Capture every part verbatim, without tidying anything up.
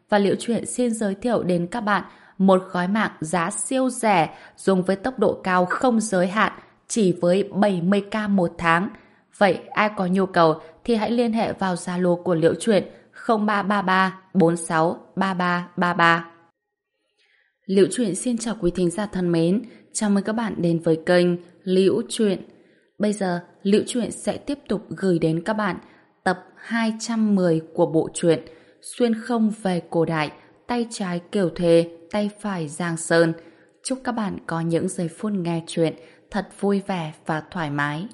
và Liễu Chuyện xin giới thiệu đến các bạn một gói mạng giá siêu rẻ dùng với tốc độ cao không giới hạn chỉ với bảy mươi k một tháng. Vậy ai có nhu cầu thì hãy liên hệ vào Zalo của Liễu Chuyện không ba ba ba bốn sáu ba ba ba ba. Liễu Chuyện xin chào quý thính giả thân mến, chào mừng các bạn đến với kênh Liễu Chuyện. Bây giờ Liễu Chuyện sẽ tiếp tục gửi đến các bạn tập hai trăm mười của bộ truyện Xuyên không về cổ đại, tay trái Kiều Thề, tay phải Giang Sơn. Chúc các bạn có những giây phút nghe chuyện thật vui vẻ và thoải mái.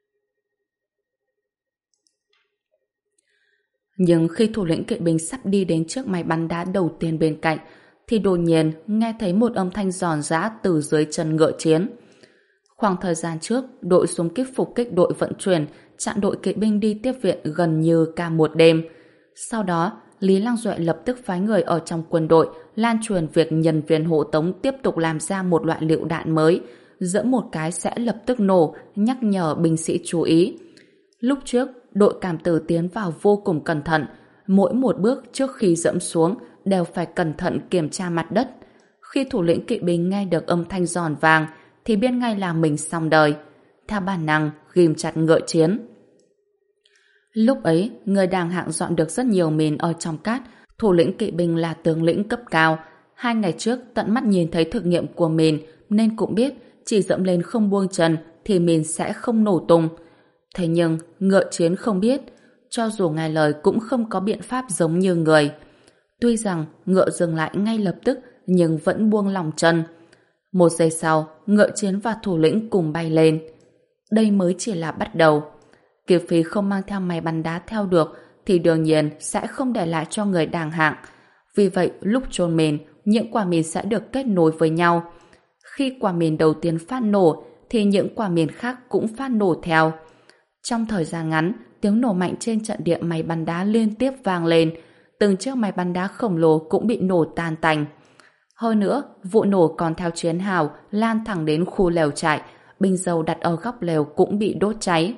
Nhưng khi thủ lĩnh kỵ binh sắp đi đến trước máy bắn đá đầu tiên bên cạnh, thì đột nhiên nghe thấy một âm thanh giòn giã từ dưới chân ngựa chiến. Khoảng thời gian trước, đội xung kích phục kích đội vận chuyển chặn đội kỵ binh đi tiếp viện gần như cả một đêm. Sau đó, Lý Lăng Duệ lập tức phái người ở trong quân đội lan truyền việc nhân viên hộ tống tiếp tục làm ra một loại lựu đạn mới, giẫm một cái sẽ lập tức nổ, nhắc nhở binh sĩ chú ý. Lúc trước, đội cảm tử tiến vào vô cùng cẩn thận, mỗi một bước trước khi dẫm xuống đều phải cẩn thận kiểm tra mặt đất. Khi thủ lĩnh kỵ binh nghe được âm thanh giòn vàng thì biết ngay là mình xong đời. Theo bản năng, ghim chặt ngựa chiến. Lúc ấy, người đàng hạng dọn được rất nhiều mìn ở trong cát. Thủ lĩnh kỵ binh là tướng lĩnh cấp cao. Hai ngày trước tận mắt nhìn thấy thực nghiệm của mìn nên cũng biết chỉ dẫm lên không buông chân thì mìn sẽ không nổ tung. Thế nhưng, ngựa chiến không biết, cho dù nghe lời cũng không có biện pháp giống như người. Tuy rằng ngựa dừng lại ngay lập tức nhưng vẫn buông lỏng chân. Một giây sau, ngựa chiến và thủ lĩnh cùng bay lên. Đây mới chỉ là bắt đầu. Kiều Phi không mang theo máy bắn đá theo được thì đương nhiên sẽ không để lại cho người đàng hạng. Vì vậy, lúc chôn mìn, những quả mìn sẽ được kết nối với nhau. Khi quả mìn đầu tiên phát nổ thì những quả mìn khác cũng phát nổ theo. Trong thời gian ngắn, tiếng nổ mạnh trên trận địa máy bắn đá liên tiếp vang lên. Từng chiếc máy bắn đá khổng lồ cũng bị nổ tan tành. Hơn nữa, vụ nổ còn theo chiến hào lan thẳng đến khu lều trại, bình dầu đặt ở góc lều cũng bị đốt cháy.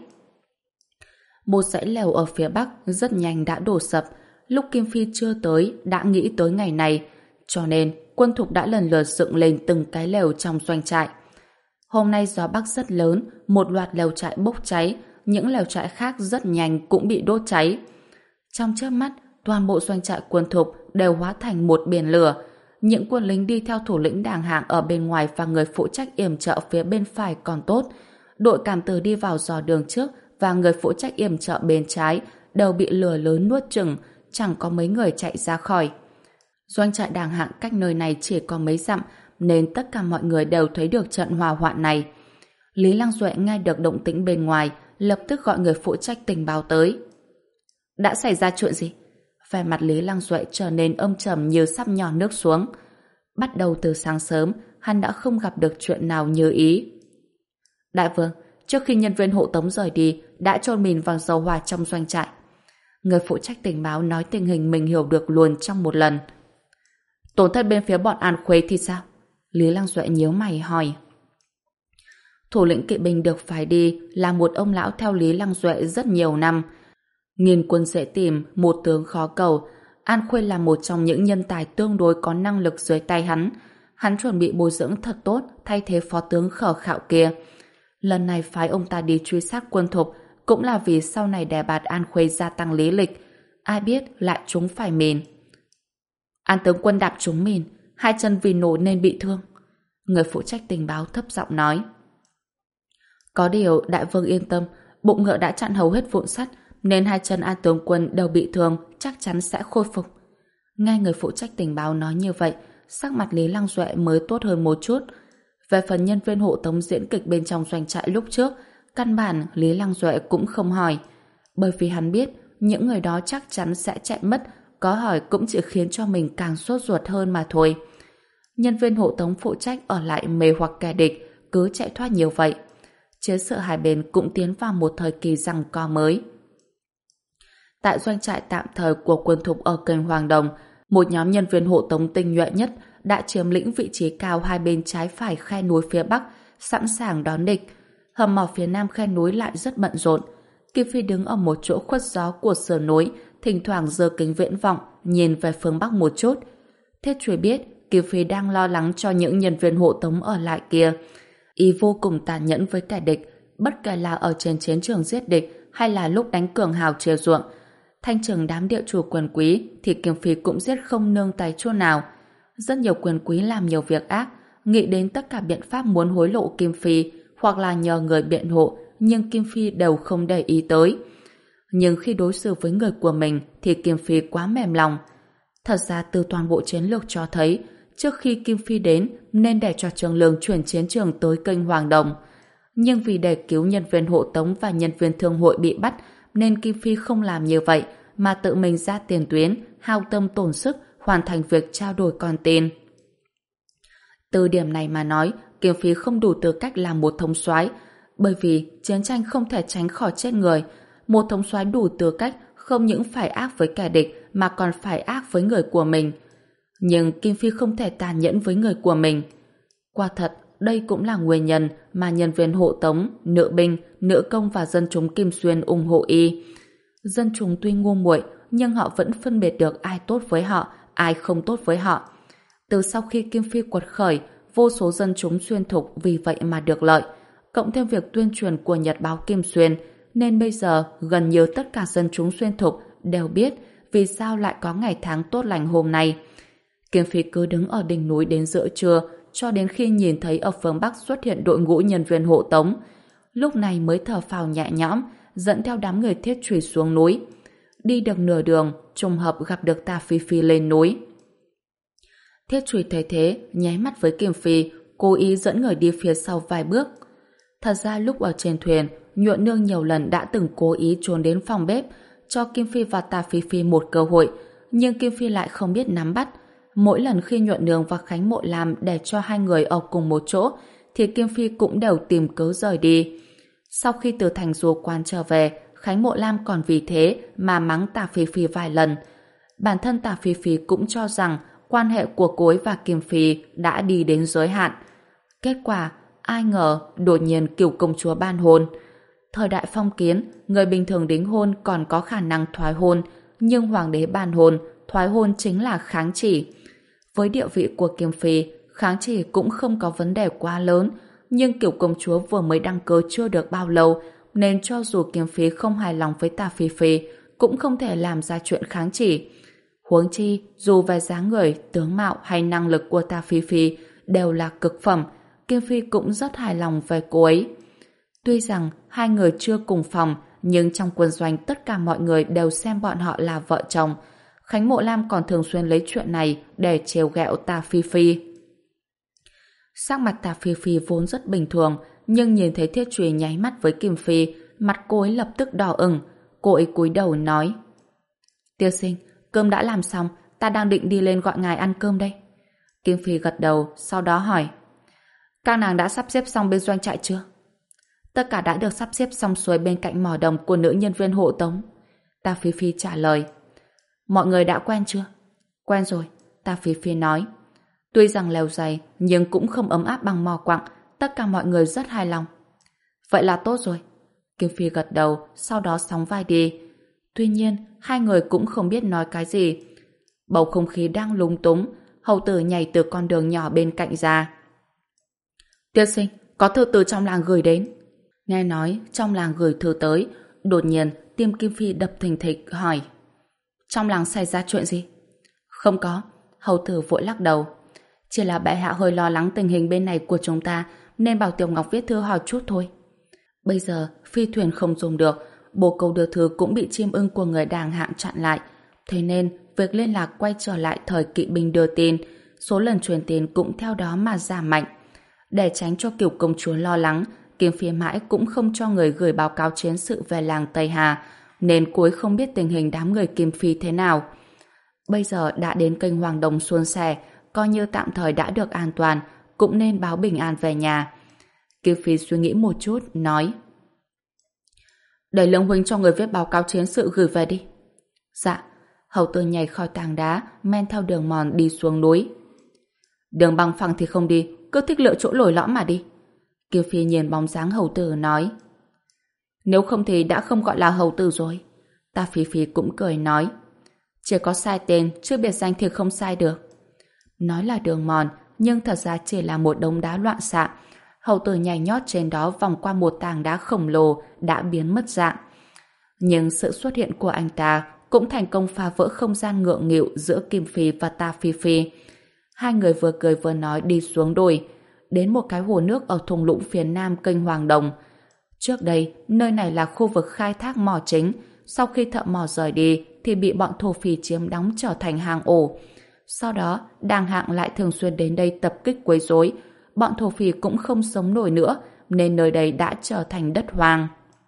Một dãy lều ở phía bắc rất nhanh đã đổ sập. Lúc Kim Phi chưa tới đã nghĩ tới ngày này, cho nên quân thục đã lần lượt dựng lên từng cái lều trong doanh trại. Hôm nay gió bắc rất lớn, một loạt lều trại bốc cháy, những lều trại khác rất nhanh cũng bị đốt cháy. Trong chớp mắt, toàn bộ doanh trại quân thục đều hóa thành một biển lửa. Những quân lính đi theo thủ lĩnh đàng hạng ở bên ngoài và người phụ trách yểm trợ phía bên phải còn tốt. Đội cảm tử đi vào dò đường trước và người phụ trách yểm trợ bên trái đều bị lửa lớn nuốt chửng, chẳng có mấy người chạy ra khỏi. Doanh trại đàng hạng cách nơi này chỉ có mấy dặm nên tất cả mọi người đều thấy được trận hỏa hoạn này. Lý Lăng Duệ nghe được động tĩnh bên ngoài, lập tức gọi người phụ trách tình báo tới. Đã xảy ra chuyện gì? Vẻ mặt Lý Lăng Duệ trở nên âm trầm như sắp nhỏ nước xuống. Bắt đầu từ sáng sớm, hắn đã không gặp được chuyện nào như ý. Đại vương, trước khi nhân viên hộ tống rời đi, đã chôn mìn vào dầu hỏa trong doanh trại. Người phụ trách tình báo nói tình hình mình hiểu được luôn trong một lần. Tổn thất bên phía bọn An Khuê thì sao? Lý Lăng Duệ nhíu mày hỏi. Thủ lĩnh kỵ binh được phái đi là một ông lão theo Lý Lăng Duệ rất nhiều năm. Nghìn quân dễ tìm, một tướng khó cầu. An Khuê là một trong những nhân tài tương đối có năng lực dưới tay hắn. Hắn chuẩn bị bồi dưỡng thật tốt thay thế phó tướng khờ khạo kia. Lần này phái ông ta đi truy sát quân thục cũng là vì sau này đè bạt An Khuê gia tăng lý lịch. Ai biết lại trúng phải mìn. An tướng quân đạp trúng mìn, hai chân vì nổ nên bị thương. Người phụ trách tình báo thấp giọng nói. Có điều đại vương yên tâm, bụng ngựa đã chặn hầu hết vụn sắt nên hai chân An tướng quân đều bị thương, chắc chắn sẽ khôi phục. Nghe người phụ trách tình báo nói như vậy, sắc mặt Lý Lăng Duệ mới tốt hơn một chút. Về phần nhân viên hộ tống diễn kịch bên trong doanh trại lúc trước, căn bản Lý Lăng Duệ cũng không hỏi, bởi vì hắn biết những người đó chắc chắn sẽ chạy mất, có hỏi cũng chỉ khiến cho mình càng sốt ruột hơn mà thôi. Nhân viên hộ tống phụ trách ở lại mê hoặc kẻ địch, cứ chạy thoát nhiều vậy. Chiến sự hai bên cũng tiến vào một thời kỳ giằng co mới. Tại doanh trại tạm thời của quân thục ở kênh Hoàng Đồng, một nhóm nhân viên hộ tống tinh nhuệ nhất đã chiếm lĩnh vị trí cao hai bên trái phải khe núi phía Bắc, sẵn sàng đón địch. Hầm mỏ phía Nam khe núi lại rất bận rộn. Kim Phi đứng ở một chỗ khuất gió của sườn núi, thỉnh thoảng giơ kính viễn vọng, nhìn về phương Bắc một chút. Thiết Truy biết Kim Phi đang lo lắng cho những nhân viên hộ tống ở lại kia. Y vô cùng tàn nhẫn với kẻ địch, bất kể là ở trên chiến trường giết địch hay là lúc đánh cường hào chia ruộng. Thanh trừng đám địa chủ quyền quý thì Kim Phi cũng giết không nương tay chỗ nào. Rất nhiều quyền quý làm nhiều việc ác, nghĩ đến tất cả biện pháp muốn hối lộ Kim Phi hoặc là nhờ người biện hộ, nhưng Kim Phi đều không để ý tới. Nhưng khi đối xử với người của mình thì Kim Phi quá mềm lòng. Thật ra từ toàn bộ chiến lược cho thấy, trước khi Kim Phi đến nên để cho Trường Lương chuyển chiến trường tới kênh Hoàng Đồng. Nhưng vì để cứu nhân viên hộ tống và nhân viên thương hội bị bắt nên Kim Phi không làm như vậy mà tự mình ra tiền tuyến, hao tâm tổn sức hoàn thành việc trao đổi con tin. Từ điểm này mà nói, Kim Phi không đủ tư cách làm một thống soái, bởi vì chiến tranh không thể tránh khỏi chết người. Một thống soái đủ tư cách không những phải ác với kẻ địch mà còn phải ác với người của mình. Nhưng Kim Phi không thể tàn nhẫn với người của mình. Quả thật, đây cũng là nguyên nhân mà nhân viên hộ tống, nữ binh, nữ công và dân chúng Kim Xuyên ủng hộ y. Dân chúng tuy ngu muội nhưng họ vẫn phân biệt được ai tốt với họ, ai không tốt với họ. Từ sau khi Kim Phi quật khởi, vô số dân chúng Xuyên Thục vì vậy mà được lợi. Cộng thêm việc tuyên truyền của Nhật báo Kim Xuyên, nên bây giờ gần như tất cả dân chúng Xuyên Thục đều biết vì sao lại có ngày tháng tốt lành hôm nay. Kim Phi cứ đứng ở đỉnh núi đến giữa trưa, cho đến khi nhìn thấy ở phương Bắc xuất hiện đội ngũ nhân viên hộ tống. Lúc này mới thở phào nhẹ nhõm, dẫn theo đám người Thiết Trùy xuống núi. Đi được nửa đường, trùng hợp gặp được Tà Phi Phi lên núi. Thiết Trùy thấy thế, nháy mắt với Kim Phi, cố ý dẫn người đi phía sau vài bước. Thật ra lúc ở trên thuyền, Nhuận Nương nhiều lần đã từng cố ý trốn đến phòng bếp, cho Kim Phi và Tà Phi Phi một cơ hội, nhưng Kim Phi lại không biết nắm bắt. Mỗi lần khi Nhuận Nương và Khánh Mộ làm để cho hai người ở cùng một chỗ, thì Kim Phi cũng đều tìm cớ rời đi. Sau khi từ thành du quan trở về, Khánh Mộ Lam còn vì thế mà mắng Tà Phi Phi vài lần. Bản thân Tà Phi Phi cũng cho rằng quan hệ của cô ấy và Kim Phi đã đi đến giới hạn. Kết quả, ai ngờ đột nhiên Cửu công chúa ban hôn. Thời đại phong kiến, người bình thường đính hôn còn có khả năng thoái hôn, nhưng hoàng đế ban hôn, thoái hôn chính là kháng chỉ. Với địa vị của Kim Phi, kháng chỉ cũng không có vấn đề quá lớn, nhưng Cửu công chúa vừa mới đăng cơ chưa được bao lâu, nên cho dù Kim Phi không hài lòng với Tà Phi Phi, cũng không thể làm ra chuyện kháng chỉ. Huống chi, dù về dáng người, tướng mạo hay năng lực của Tà Phi Phi đều là cực phẩm, Kim Phi cũng rất hài lòng về cô ấy. Tuy rằng hai người chưa cùng phòng, nhưng trong quân doanh tất cả mọi người đều xem bọn họ là vợ chồng. Khánh Mộ Lam còn thường xuyên lấy chuyện này để trêu ghẹo Tà Phi Phi. Sắc mặt Tà Phi Phi vốn rất bình thường, nhưng nhìn thấy Thiết Trùy nháy mắt với Kim Phi, mặt cô ấy lập tức đỏ ửng. Cô ấy cúi đầu nói: Tiêu sinh, cơm đã làm xong, ta đang định đi lên gọi ngài ăn cơm đây. Kim Phi gật đầu, sau đó hỏi: Các nàng đã sắp xếp xong bên doanh trại chưa? Tất cả đã được sắp xếp xong xuôi bên cạnh mỏ đồng của nữ nhân viên hộ tống. Tà Phi Phi trả lời. Mọi người đã quen chưa? Quen rồi, Tà Phi Phi nói. Tuy rằng lều dày, nhưng cũng không ấm áp bằng mỏ quặng, tất cả mọi người rất hài lòng. Vậy là tốt rồi. Kim Phi gật đầu, sau đó sóng vai đi. Tuy nhiên, hai người cũng không biết nói cái gì. Bầu không khí đang lúng túng, hầu tử nhảy từ con đường nhỏ bên cạnh ra. Tiên sinh, có thư từ trong làng gửi đến. Nghe nói trong làng gửi thư tới, đột nhiên tim Kim Phi đập thình thịch hỏi: Trong làng xảy ra chuyện gì? Không có, hầu tử vội lắc đầu. Chỉ là bệ hạ hơi lo lắng tình hình bên này của chúng ta, nên bảo Tiểu Ngọc viết thư hỏi chút thôi. Bây giờ phi thuyền không dùng được, bồ câu đưa thư cũng bị chim ưng của người đàng hạng chặn lại, thế nên việc liên lạc quay trở lại thời kỵ binh đưa tin, số lần truyền tin cũng theo đó mà giảm mạnh. Để tránh cho Cửu công chúa lo lắng, Kim Phi mãi cũng không cho người gửi báo cáo chiến sự về làng Tây Hà, nên cô ấy không biết tình hình đám người Kim Phi thế nào. Bây giờ đã đến kênh Hoàng Đồng suôn sẻ, coi như tạm thời đã được an toàn, cũng nên báo bình an về nhà. Kim Phi suy nghĩ một chút, nói: Để Lương huynh cho người viết báo cáo chiến sự gửi về đi. Dạ. Hầu tử nhảy khỏi tảng đá, men theo đường mòn đi xuống núi. Đường bằng phẳng thì không đi, cứ thích lựa chỗ lồi lõm mà đi. Kim Phi nhìn bóng dáng hầu tử nói: Nếu không thì đã không gọi là hầu tử rồi. Tà Phi Phi cũng cười nói: chỉ có sai tên, chứ biệt danh thì không sai được. Nói là đường mòn, nhưng thật ra chỉ là một đống đá loạn xạ. Hầu tử nhảy nhót trên đó vòng qua một tảng đá khổng lồ đã biến mất dạng. Nhưng sự xuất hiện của anh ta cũng thành công phá vỡ không gian ngượng nghịu giữa Kim Phi và Ta Phi Phi. Hai người vừa cười vừa nói đi xuống đồi, đến một cái hồ nước ở thung lũng phía nam kênh Hoàng Đồng. Trước đây, nơi này là khu vực khai thác mỏ chính. Sau khi thợ mỏ rời đi, thì bị bọn thổ phỉ chiếm đóng trở thành hang ổ. Sau đó, đàng hạng lại thường xuyên đến đây tập kích quấy rối. Bọn thổ phỉ cũng không sống nổi nữa, nên nơi đây đã trở thành đất hoang.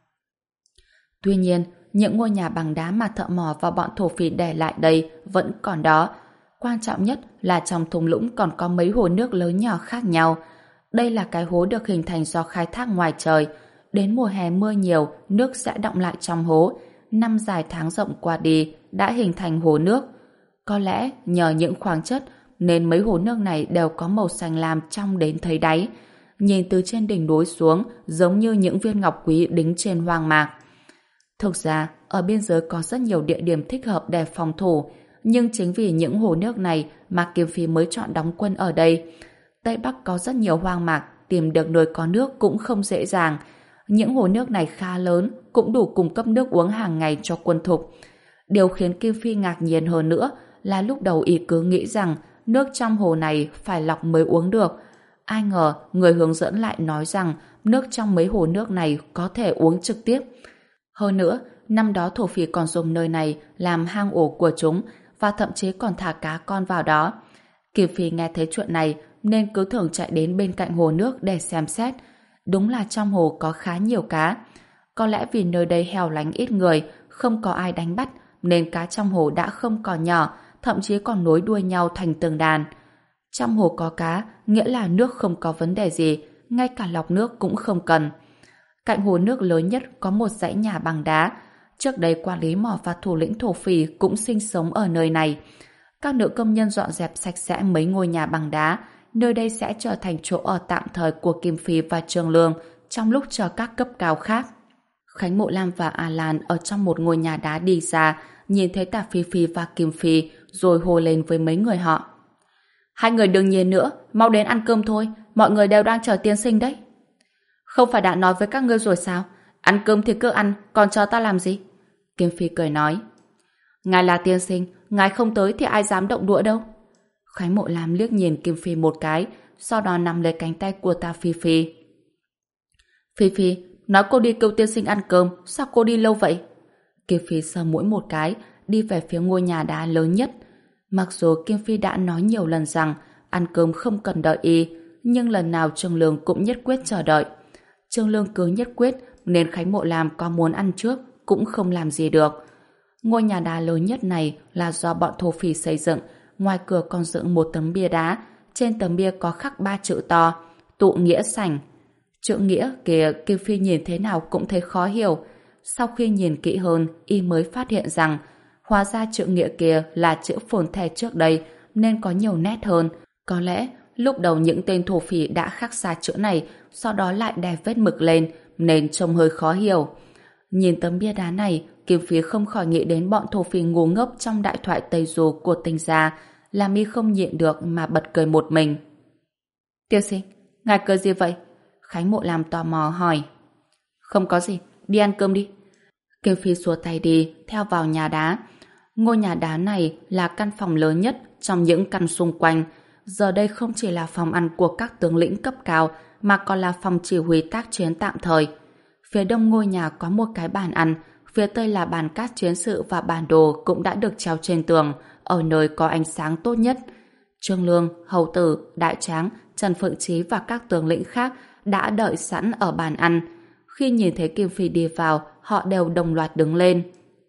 Tuy nhiên, những ngôi nhà bằng đá mà thợ mỏ và bọn thổ phỉ để lại đây vẫn còn đó. Quan trọng nhất là trong thung lũng còn có mấy hồ nước lớn nhỏ khác nhau. Đây là cái hố được hình thành do khai thác ngoài trời. Đến mùa hè mưa nhiều, nước sẽ đọng lại trong hố. Năm dài tháng rộng qua đi đã hình thành hồ nước. Có lẽ nhờ những khoáng chất nên mấy hồ nước này đều có màu xanh lam trong đến thấy đáy. Nhìn từ trên đỉnh núi xuống giống như những viên ngọc quý đính trên hoang mạc. Thực ra, ở biên giới có rất nhiều địa điểm thích hợp để phòng thủ, nhưng chính vì những hồ nước này mà Kim Phi mới chọn đóng quân ở đây. Tây Bắc có rất nhiều hoang mạc, tìm được nơi có nước cũng không dễ dàng. Những hồ nước này khá lớn, cũng đủ cung cấp nước uống hàng ngày cho quân thục. Điều khiến Kim Phi ngạc nhiên hơn nữa là lúc đầu y cứ nghĩ rằng nước trong hồ này phải lọc mới uống được. Ai ngờ người hướng dẫn lại nói rằng nước trong mấy hồ nước này có thể uống trực tiếp. Hơn nữa, năm đó thổ phỉ còn dùng nơi này làm hang ổ của chúng và thậm chí còn thả cá con vào đó. Kim Phi nghe thấy chuyện này nên cứ thường chạy đến bên cạnh hồ nước để xem xét. Đúng là trong hồ có khá nhiều cá. Có lẽ vì nơi đây hẻo lánh ít người, không có ai đánh bắt nên cá trong hồ đã không còn nhỏ, thậm chí còn nối đuôi nhau thành từng đàn. Trong hồ có cá, nghĩa là nước không có vấn đề gì, ngay cả lọc nước cũng không cần. Cạnh hồ nước lớn nhất có một dãy nhà bằng đá. Trước đây quản lý mỏ và thủ lĩnh thổ phỉ cũng sinh sống ở nơi này. Các nữ công nhân dọn dẹp sạch sẽ mấy ngôi nhà bằng đá. Nơi đây sẽ trở thành chỗ ở tạm thời của Kim Phi và Trương Lương trong lúc chờ các cấp cao khác. Khánh Mộ Lam và A Lan ở trong một ngôi nhà đá đi ra, nhìn thấy Tạ Phi Phi và Kim Phi rồi hô lên với mấy người họ. Hai người đừng nhìn nữa, mau đến ăn cơm thôi, mọi người đều đang chờ tiên sinh đấy. Không phải đã nói với các ngươi rồi sao? Ăn cơm thì cứ ăn, còn chờ ta làm gì? Kim Phi cười nói. Ngài là tiên sinh, ngài không tới thì ai dám động đũa đâu. Khánh Mộ Lam liếc nhìn Kim Phi một cái, sau đó nắm lấy cánh tay của Tạ Phi Phi. Phi Phi, nói cô đi kêu tiên sinh ăn cơm, sao cô đi lâu vậy? Kim Phi sờ mũi một cái, đi về phía ngôi nhà đá lớn nhất. Mặc dù Kim Phi đã nói nhiều lần rằng ăn cơm không cần đợi y, nhưng lần nào Trương Lương cũng nhất quyết chờ đợi. Trương Lương cứ nhất quyết nên Khánh Mộ Lam có muốn ăn trước cũng không làm gì được. Ngôi nhà đá lớn nhất này là do bọn thổ phỉ xây dựng, ngoài cửa còn dựng một tấm bia đá, trên tấm bia có khắc ba chữ to: Tụ Nghĩa Sảnh. Chữ nghĩa kìa Kim Phi nhìn thế nào cũng thấy khó hiểu. Sau khi nhìn kỹ hơn, y mới phát hiện rằng hóa ra chữ nghĩa kia là chữ phồn thể trước đây nên có nhiều nét hơn. Có lẽ lúc đầu những tên thổ phỉ đã khắc xa chữ này, sau đó lại đè vết mực lên nên trông hơi khó hiểu. Nhìn tấm bia đá này, Kim Phi không khỏi nghĩ đến bọn thổ phỉ ngu ngốc trong đại thoại Tây Du của Tinh Gia, làm y không nhịn được mà bật cười một mình. Tiên sinh, ngài cười gì vậy? Khánh Mộ Lam tò mò hỏi. Không có gì, đi ăn cơm đi. Kim Phi xua tay đi, theo vào nhà đá. Ngôi nhà đá này là căn phòng lớn nhất trong những căn xung quanh. Giờ đây không chỉ là phòng ăn của các tướng lĩnh cấp cao, mà còn là phòng chỉ huy tác chiến tạm thời. Phía đông ngôi nhà có một cái bàn ăn, phía tây là bàn các chiến sự và bản đồ cũng đã được treo trên tường, ở nơi có ánh sáng tốt nhất. Trương Lương, Hầu Tử, Đại Tráng, Trần Phượng Chí và các tướng lĩnh khác đã đợi sẵn ở bàn ăn. Khi nhìn thấy Kim Phi đi vào, họ đều đồng loạt đứng lên.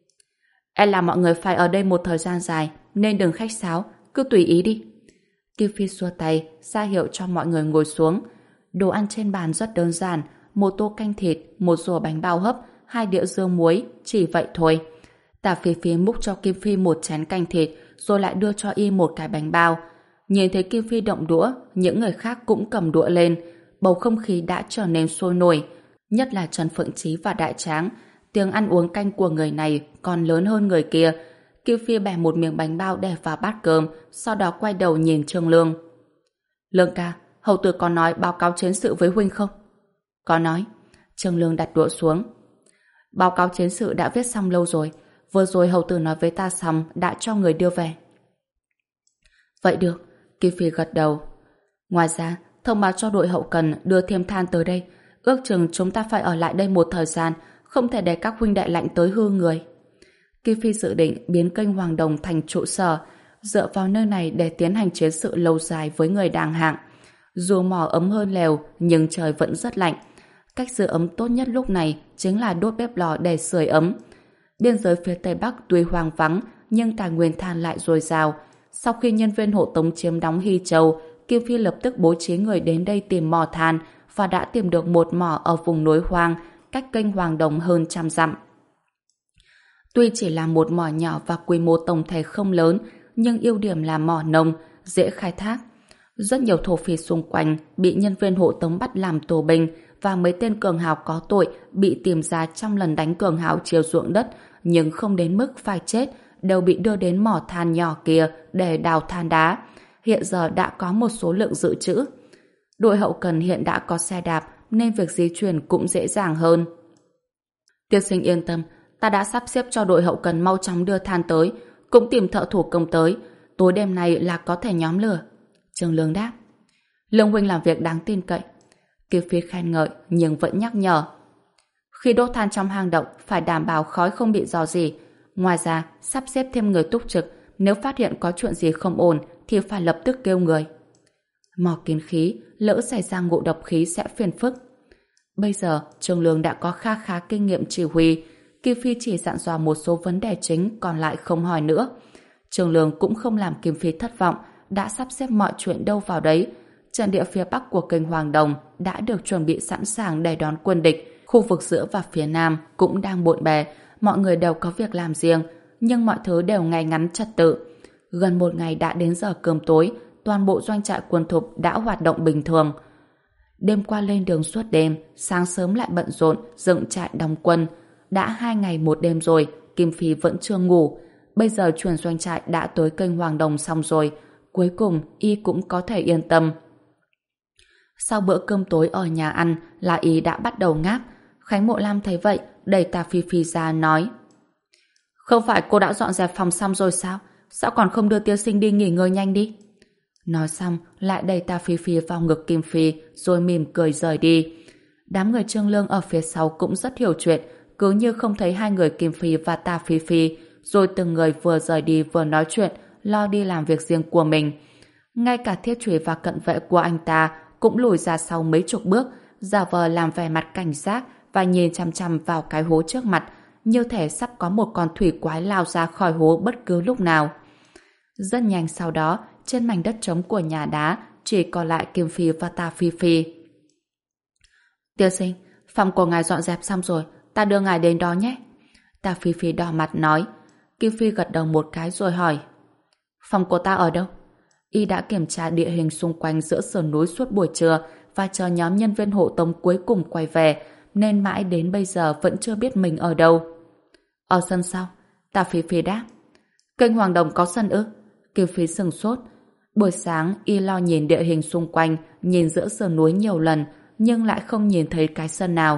E là mọi người phải ở đây một thời gian dài, nên đừng khách sáo, cứ tùy ý đi. Kim Phi xua tay, ra hiệu cho mọi người ngồi xuống. Đồ ăn trên bàn rất đơn giản, một tô canh thịt, một rổ bánh bao hấp, hai đĩa dương muối, chỉ vậy thôi. Tạ Phi Phi múc cho Kim Phi một chén canh thịt, rồi lại đưa cho y một cái bánh bao. Nhìn thấy Kim Phi động đũa, những người khác cũng cầm đũa lên. Bầu không khí đã trở nên sôi nổi, nhất là Trần Phượng Chí và Đại Tráng. Tiếng ăn uống canh của người này còn lớn hơn người kia. Kiều Phi bẻ một miếng bánh bao để vào bát cơm, sau đó quay đầu nhìn Trương Lương. Lương ca, hầu tử có nói báo cáo chiến sự với huynh không? Có nói. Trương Lương đặt đũa xuống. Báo cáo chiến sự đã viết xong lâu rồi. Vừa rồi hầu tử nói với ta xong đã cho người đưa về. Vậy được. Kiều Phi gật đầu. Ngoài ra, thông báo cho đội hậu cần đưa thêm than tới đây. Ước chừng chúng ta phải ở lại đây một thời gian, không thể để các huynh đệ lạnh tới hư người. Kiều Phi dự định biến kênh Hoàng Đồng thành trụ sở, dựa vào nơi này để tiến hành chiến sự lâu dài với người đàng hạng. Dù mỏ ấm hơn lều, nhưng trời vẫn rất lạnh. Cách giữ ấm tốt nhất lúc này chính là đốt bếp lò để sưởi ấm. Biên giới phía Tây Bắc tuy hoang vắng, nhưng tài nguyên than lại dồi dào. Sau khi nhân viên hộ tống chiếm đóng Hy Châu, Kiều Phi lập tức bố trí người đến đây tìm mỏ than và đã tìm được một mỏ ở vùng núi hoang, cách kênh Hoàng Đồng hơn trăm dặm. Tuy chỉ là một mỏ nhỏ và quy mô tổng thể không lớn, nhưng ưu điểm là mỏ nông, dễ khai thác. Rất nhiều thổ phỉ xung quanh bị nhân viên hộ tống bắt làm tù binh và mấy tên cường hào có tội bị tìm ra trong lần đánh cường hào chiều ruộng đất, nhưng không đến mức phải chết, đều bị đưa đến mỏ than nhỏ kia để đào than đá. Hiện giờ đã có một số lượng dự trữ. Đội hậu cần hiện đã có xe đạp nên việc di chuyển cũng dễ dàng hơn. Tiên sinh yên tâm, ta đã sắp xếp cho đội hậu cần mau chóng đưa than tới, cũng tìm thợ thủ công tới. Tối đêm này là có thể nhóm lửa. Trương Lương đáp. Lương huynh làm việc đáng tin cậy. Kiều Phi khen ngợi nhưng vẫn nhắc nhở. Khi đốt than trong hang động phải đảm bảo khói không bị rò rỉ. Ngoài ra, sắp xếp thêm người túc trực. Nếu phát hiện có chuyện gì không ổn thì phải lập tức kêu người. Mỏ kín khí, lỡ xảy ra ngộ độc khí sẽ phiền phức. Bây giờ, Trương Lương đã có kha khá kinh nghiệm chỉ huy. Kiều Phi chỉ dặn dò một số vấn đề chính, còn lại không hỏi nữa. Trương Lương cũng không làm Kiều Phi thất vọng, đã sắp xếp mọi chuyện đâu vào đấy. Trận địa phía bắc của kênh Hoàng Đồng đã được chuẩn bị sẵn sàng để đón quân địch. Khu vực giữa và phía nam cũng đang bộn bề, mọi người đều có việc làm riêng, nhưng mọi thứ đều ngay ngắn trật tự. Gần một ngày đã đến giờ cơm tối, toàn bộ doanh trại quân thục đã hoạt động bình thường. Đêm qua lên đường suốt đêm, sáng sớm lại bận rộn dựng trại đóng quân. Đã hai ngày một đêm rồi, Kim Phi vẫn chưa ngủ. Bây giờ chuyển doanh trại đã tới kênh Hoàng Đồng xong rồi, cuối cùng y cũng có thể yên tâm. Sau bữa cơm tối ở nhà ăn là y đã bắt đầu ngáp. Khánh Mộ Lam thấy vậy, đẩy Tà Phi Phi ra nói: Không phải cô đã dọn dẹp phòng xong rồi sao? Sao còn không đưa tiên sinh đi nghỉ ngơi nhanh đi? Nói xong lại đẩy Tà Phi Phi vào ngực Kim Phi rồi mỉm cười rời đi. Đám người Trương Lương ở phía sau cũng rất hiểu chuyện, cứ như không thấy hai người Kim Phi và Tà Phi Phi, rồi từng người vừa rời đi vừa nói chuyện, lo đi làm việc riêng của mình. Ngay cả thiết chủy và cận vệ của anh ta cũng lùi ra sau mấy chục bước, giả vờ làm vẻ mặt cảnh giác và nhìn chằm chằm vào cái hố trước mặt, như thể sắp có một con thủy quái lao ra khỏi hố bất cứ lúc nào. Rất nhanh sau đó, trên mảnh đất trống của nhà đá chỉ còn lại Kim Phi và Tà Phi Phi. Tiên sinh, phòng của ngài dọn dẹp xong rồi, ta đưa ngài đến đó nhé. Tà Phi Phi đỏ mặt nói. Kim Phi gật đầu một cái rồi hỏi: Phòng của ta ở đâu? Y đã kiểm tra địa hình xung quanh giữa sườn núi suốt buổi trưa và chờ nhóm nhân viên hộ tống cuối cùng quay về, nên mãi đến bây giờ vẫn chưa biết mình ở đâu. Ở sân sau, Tà Phi Phi đáp. Kênh Hoàng Đồng có sân ư? Kim Phi sừng sốt. Buổi sáng y lo nhìn địa hình xung quanh, nhìn giữa sườn núi nhiều lần, nhưng lại không nhìn thấy cái sân nào.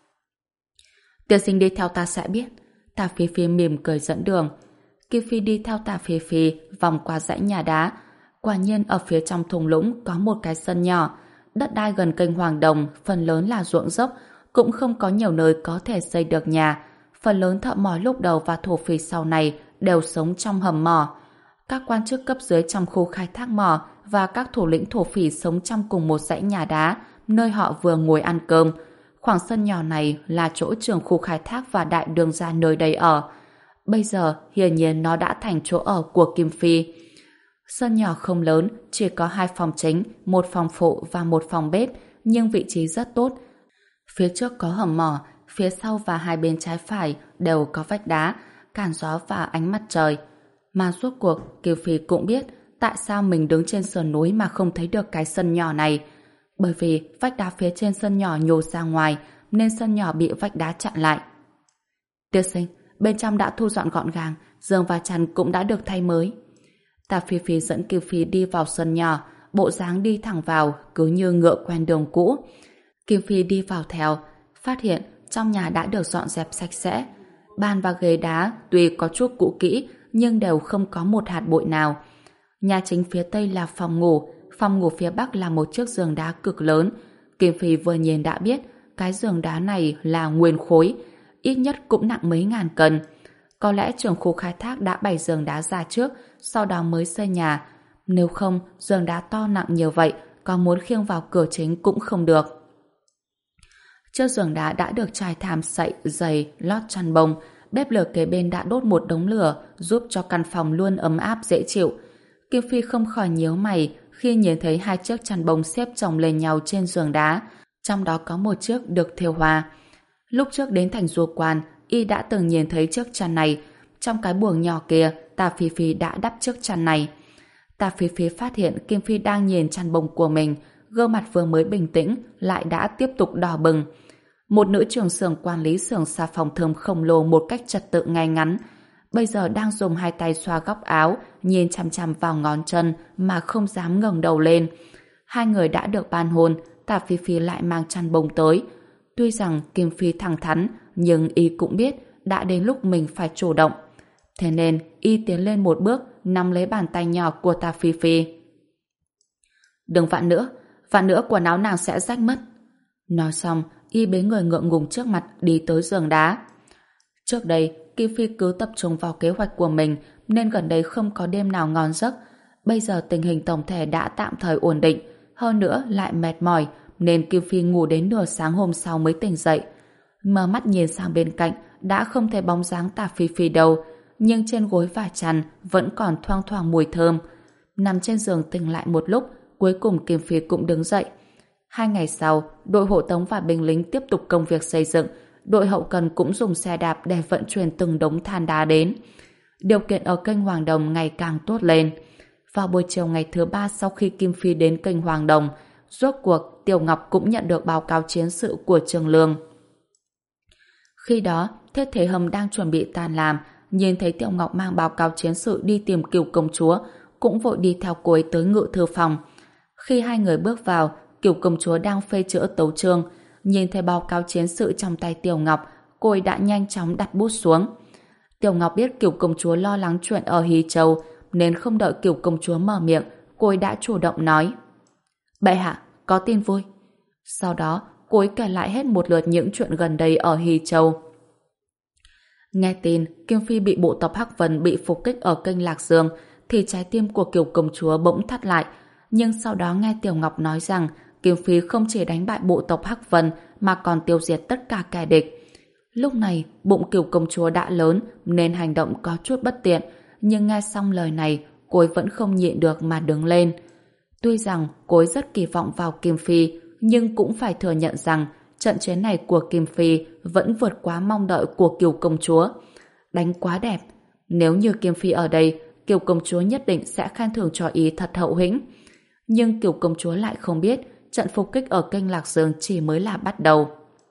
Tiên sinh đi theo ta sẽ biết. Tà Phi Phi mỉm cười dẫn đường. Kim Phi đi theo Tà Phi Phi vòng qua dãy nhà đá. Quả nhiên ở phía trong thung lũng có một cái sân nhỏ. Đất đai gần kênh Hoàng Đồng phần lớn là ruộng dốc, cũng không có nhiều nơi có thể xây được nhà. Phần lớn thợ mỏ lúc đầu và thổ phỉ sau này đều sống trong hầm mỏ. Các quan chức cấp dưới trong khu khai thác mỏ và các thủ lĩnh thổ phỉ sống trong cùng một dãy nhà đá, nơi họ vừa ngồi ăn cơm. Khoảng sân nhỏ này là chỗ trưởng khu khai thác và đại đương gia nơi đây ở. Bây giờ, hiển nhiên nó đã thành chỗ ở của Kim Phi. Sân nhỏ không lớn, chỉ có hai phòng chính, một phòng phụ và một phòng bếp, nhưng vị trí rất tốt. Phía trước có hầm mỏ, phía sau và hai bên trái phải đều có vách đá, cản gió và ánh mặt trời. Mà suốt cuộc, Kiều Phi cũng biết tại sao mình đứng trên sườn núi mà không thấy được cái sân nhỏ này. Bởi vì vách đá phía trên sân nhỏ nhô ra ngoài, nên sân nhỏ bị vách đá chặn lại. Tiên sinh, bên trong đã thu dọn gọn gàng, giường và chăn cũng đã được thay mới. Tạ Phi Phi dẫn Kim Phi đi vào sân nhỏ, bộ dáng đi thẳng vào, cứ như ngựa quen đường cũ. Kim Phi đi vào theo, phát hiện trong nhà đã được dọn dẹp sạch sẽ. Bàn và ghế đá tuy có chút cũ kỹ, nhưng đều không có một hạt bụi nào. Nhà chính phía tây là phòng ngủ, phòng ngủ phía bắc là một chiếc giường đá cực lớn. Kim Phi vừa nhìn đã biết cái giường đá này là nguyên khối, ít nhất cũng nặng mấy ngàn cân. Có lẽ trưởng khu khai thác đã bày giường đá ra trước, sau đó mới xây nhà. Nếu không, giường đá to nặng như vậy, có muốn khiêng vào cửa chính cũng không được. Chiếc giường đá đã được trải thảm sậy, dày, lót chăn bông. Bếp lửa kế bên đã đốt một đống lửa, giúp cho căn phòng luôn ấm áp dễ chịu. Kim Phi không khỏi nhíu mày khi nhìn thấy hai chiếc chăn bông xếp chồng lên nhau trên giường đá, trong đó có một chiếc được thêu hoa. Lúc trước đến thành du quan, y đã từng nhìn thấy chiếc chăn này. Trong cái buồng nhỏ kia, Tạ Phi Phi đã đắp chiếc chăn này. Tạ Phi Phi phát hiện Kim Phi đang nhìn chăn bông của mình, gương mặt vừa mới bình tĩnh lại đã tiếp tục đỏ bừng. Một nữ trưởng xưởng quản lý xưởng xà phòng thơm khổng lồ một cách trật tự ngay ngắn, bây giờ đang dùng hai tay xoa góc áo, nhìn chằm chằm vào ngón chân mà không dám ngẩng đầu lên. Hai người đã được ban hôn, Tạ Phi Phi lại mang chăn bông tới. Tuy rằng Kim Phi thẳng thắn, nhưng y cũng biết đã đến lúc mình phải chủ động. Thế nên y tiến lên một bước, nắm lấy bàn tay nhỏ của Tạ Phi Phi. Đừng vặn nữa, vặn nữa quần áo nàng sẽ rách mất. Nói xong, y bế người ngượng ngùng trước mặt đi tới giường đá. Trước đây, Kim Phi cứ tập trung vào kế hoạch của mình nên gần đây không có đêm nào ngon giấc. Bây giờ tình hình tổng thể đã tạm thời ổn định, hơn nữa lại mệt mỏi nên Kim Phi ngủ đến nửa sáng hôm sau mới tỉnh dậy. Mở mắt nhìn sang bên cạnh đã không thấy bóng dáng Tạ Phi Phi đâu, nhưng trên gối và chăn vẫn còn thoang thoảng mùi thơm. Nằm trên giường tỉnh lại một lúc, cuối cùng Kim Phi cũng đứng dậy. Hai ngày sau, đội hộ tống và binh lính tiếp tục công việc xây dựng. Đội hậu cần cũng dùng xe đạp để vận chuyển từng đống than đá đến. Điều kiện ở kênh Hoàng Đồng ngày càng tốt lên. Vào buổi chiều ngày thứ ba sau khi Kim Phi đến kênh Hoàng Đồng, rốt cuộc Tiểu Ngọc cũng nhận được báo cáo chiến sự của Trường Lương. Khi đó, Thiết Thế Hâm đang chuẩn bị tan làm, nhìn thấy Tiểu Ngọc mang báo cáo chiến sự đi tìm Cửu công chúa, cũng vội đi theo cô ấy tới ngự thư phòng. Khi hai người bước vào, Cửu công chúa đang phê chữa tấu chương, nhìn thấy báo cáo chiến sự trong tay Tiểu Ngọc, cô ấy đã nhanh chóng đặt bút xuống. Tiểu Ngọc biết Cửu công chúa lo lắng chuyện ở Hy Châu, nên không đợi Cửu công chúa mở miệng, cô ấy đã chủ động nói: "Bệ hạ, có tin vui." Sau đó, cô ấy kể lại hết một lượt những chuyện gần đây ở Hy Châu. Nghe tin Kim Phi bị bộ tộc Hắc Vân bị phục kích ở kênh Lạc Dương, thì trái tim của Cửu công chúa bỗng thắt lại. Nhưng sau đó nghe Tiểu Ngọc nói rằng Kim Phi không chỉ đánh bại bộ tộc Hắc Vân mà còn tiêu diệt tất cả kẻ địch. Lúc này, bụng Cửu công chúa đã lớn nên hành động có chút bất tiện, nhưng nghe xong lời này, cô ấy vẫn không nhịn được mà đứng lên. Tuy rằng cô ấy rất kỳ vọng vào Kim Phi, nhưng cũng phải thừa nhận rằng trận chiến này của Kim Phi vẫn vượt quá mong đợi của Cửu công chúa. Đánh quá đẹp. Nếu như Kim Phi ở đây, Cửu công chúa nhất định sẽ khen thưởng cho ý thật hậu hĩnh. Nhưng Cửu công chúa lại không biết trận phục kích ở kênh Lạc Dương chỉ mới là bắt đầu.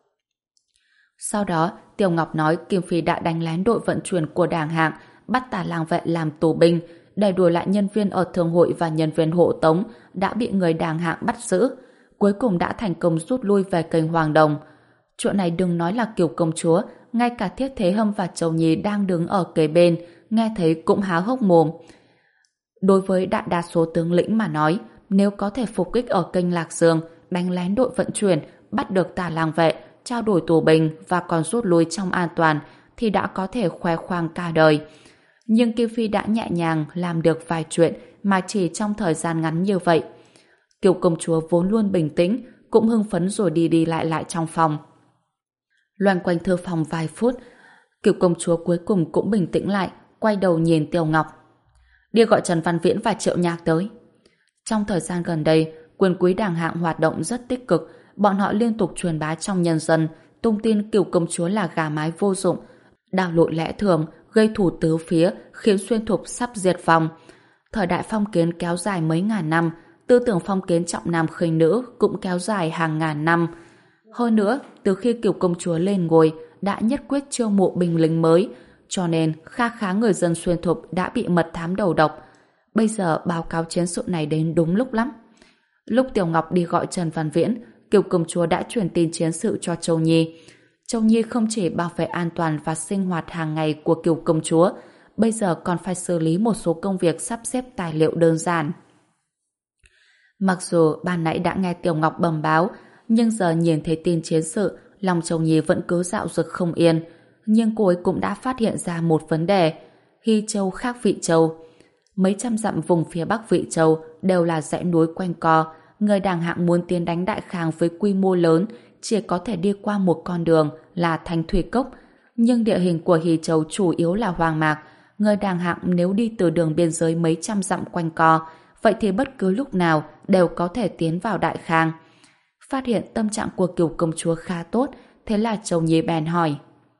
Sau đó, Tiểu Ngọc nói Kim Phi đã đánh lén đội vận chuyển của Đảng Hạng, bắt Tả Lang Vệ làm tù binh, đẩy đuổi lại nhân viên ở Thương hội và nhân viên hộ tống đã bị người Đảng Hạng bắt giữ, cuối cùng đã thành công rút lui về kênh Hoàng Đồng. Chuyện này đừng nói là Cửu công chúa, ngay cả Thiết Thế Hâm và Châu Nhi đang đứng ở kế bên, nghe thấy cũng há hốc mồm. Đối với đại đa số tướng lĩnh mà nói, nếu có thể phục kích ở kênh Lạc Dương, đánh lén đội vận chuyển, bắt được Tả Lang Vệ, trao đổi tù binh và còn rút lui trong an toàn, thì đã có thể khoe khoang cả đời. Nhưng Kim Phi đã nhẹ nhàng làm được vài chuyện mà chỉ trong thời gian ngắn như vậy. Cửu công chúa vốn luôn bình tĩnh, cũng hưng phấn rồi đi đi lại lại trong phòng. Loanh quanh thư phòng vài phút, Cửu công chúa cuối cùng cũng bình tĩnh lại, quay đầu nhìn Tiểu Ngọc. Đi gọi Trần Văn Viễn và Triệu Nhạc tới. Trong thời gian gần đây, quyền quý Đảng Hạng hoạt động rất tích cực, bọn họ liên tục truyền bá trong nhân dân, tung tin Cửu công chúa là gà mái vô dụng, đảo lộn lẽ thường, gây thủ tứ phía, khiến Xuyên Thục sắp diệt vong. Thời đại phong kiến kéo dài mấy ngàn năm, tư tưởng phong kiến trọng nam khinh nữ cũng kéo dài hàng ngàn năm. Hơn nữa, từ khi Cửu công chúa lên ngôi, đã nhất quyết chiêu mộ binh lính mới, cho nên kha khá người dân Xuyên Thục đã bị mật thám đầu độc. Bây giờ báo cáo chiến sự này đến đúng lúc lắm. Lúc Tiểu Ngọc đi gọi Trần Văn Viễn, Kiều công chúa đã truyền tin chiến sự cho Châu Nhi. Châu Nhi không chỉ bảo vệ an toàn và sinh hoạt hàng ngày của Kiều công chúa, bây giờ còn phải xử lý một số công việc sắp xếp tài liệu đơn giản. Mặc dù ban nãy đã nghe Tiểu Ngọc bẩm báo, nhưng giờ nhìn thấy tin chiến sự, lòng Châu Nhi vẫn cứ dạo dực không yên. Nhưng cô ấy cũng đã phát hiện ra một vấn đề. Hy Châu khác Vị Châu. Mấy trăm dặm vùng phía bắc Vị Châu đều là dãy núi quanh co. Người đàng hạng muốn tiến đánh Đại Khang với quy mô lớn chỉ có thể đi qua một con đường là Thanh Thủy Cốc. Nhưng địa hình của Hy Châu chủ yếu là hoang mạc. Người đàng hạng nếu đi từ đường biên giới mấy trăm dặm quanh co, vậy thì bất cứ lúc nào đều có thể tiến vào Đại Khang. Phát hiện tâm trạng của Kiều công chúa khá tốt, thế là Châu Nhi bèn hỏi: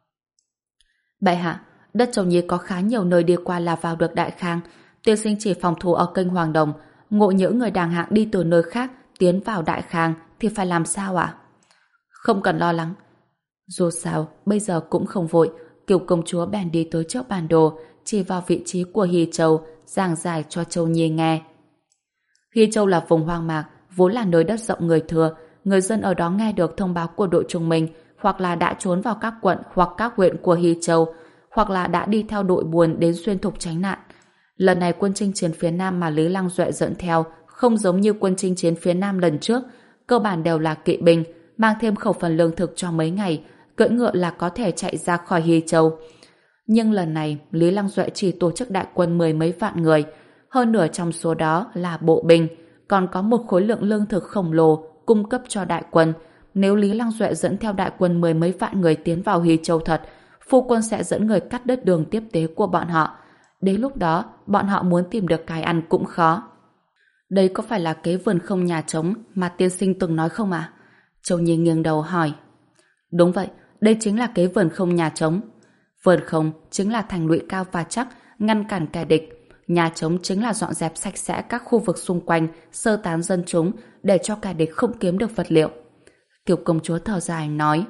Bệ hạ, đất Châu Nhi có khá nhiều nơi đi qua là vào được Đại Khang. Tiên sinh chỉ phòng thủ ở kênh Hoàng Đồng, ngộ nhỡ người đàng hạng đi từ nơi khác tiến vào Đại Khang thì phải làm sao ạ? Không cần lo lắng. Dù sao, bây giờ cũng không vội. Kiều công chúa bèn đi tới trước bản đồ, chỉ vào vị trí của Hy Châu, giảng giải cho Châu Nhi nghe. Hy Châu là vùng hoang mạc, vốn là nơi đất rộng người thừa. Người dân ở đó nghe được thông báo của đội trung minh, hoặc là đã trốn vào các quận hoặc các huyện của Hy Châu, hoặc là đã đi theo đội buồn đến Xuyên Thục tránh nạn. Lần này quân chinh chiến phía Nam mà Lý Lăng Duệ dẫn theo không giống như quân chinh chiến phía Nam lần trước, cơ bản đều là kỵ binh, mang thêm khẩu phần lương thực cho mấy ngày, cưỡi ngựa là có thể chạy ra khỏi Hy Châu. Nhưng lần này Lý Lăng Duệ chỉ tổ chức đại quân mười mấy vạn người, hơn nửa trong số đó là bộ binh, còn có một khối lượng lương thực khổng lồ cung cấp cho đại quân. Nếu Lý Lăng Duệ dẫn theo đại quân mười mấy vạn người tiến vào Hy Châu thật, phu quân sẽ dẫn người cắt đứt đường tiếp tế của bọn họ. Đến lúc đó, bọn họ muốn tìm được cái ăn cũng khó. Đây có phải là kế vườn không nhà trống mà tiên sinh từng nói không à? Châu Nhi nghiêng đầu hỏi. Đúng vậy, đây chính là kế vườn không nhà trống. Vườn không chính là thành lũy cao và chắc, ngăn cản kẻ địch. Nhà trống chính là dọn dẹp sạch sẽ các khu vực xung quanh, sơ tán dân chúng để cho kẻ địch không kiếm được vật liệu. Kiều công chúa thở dài nói.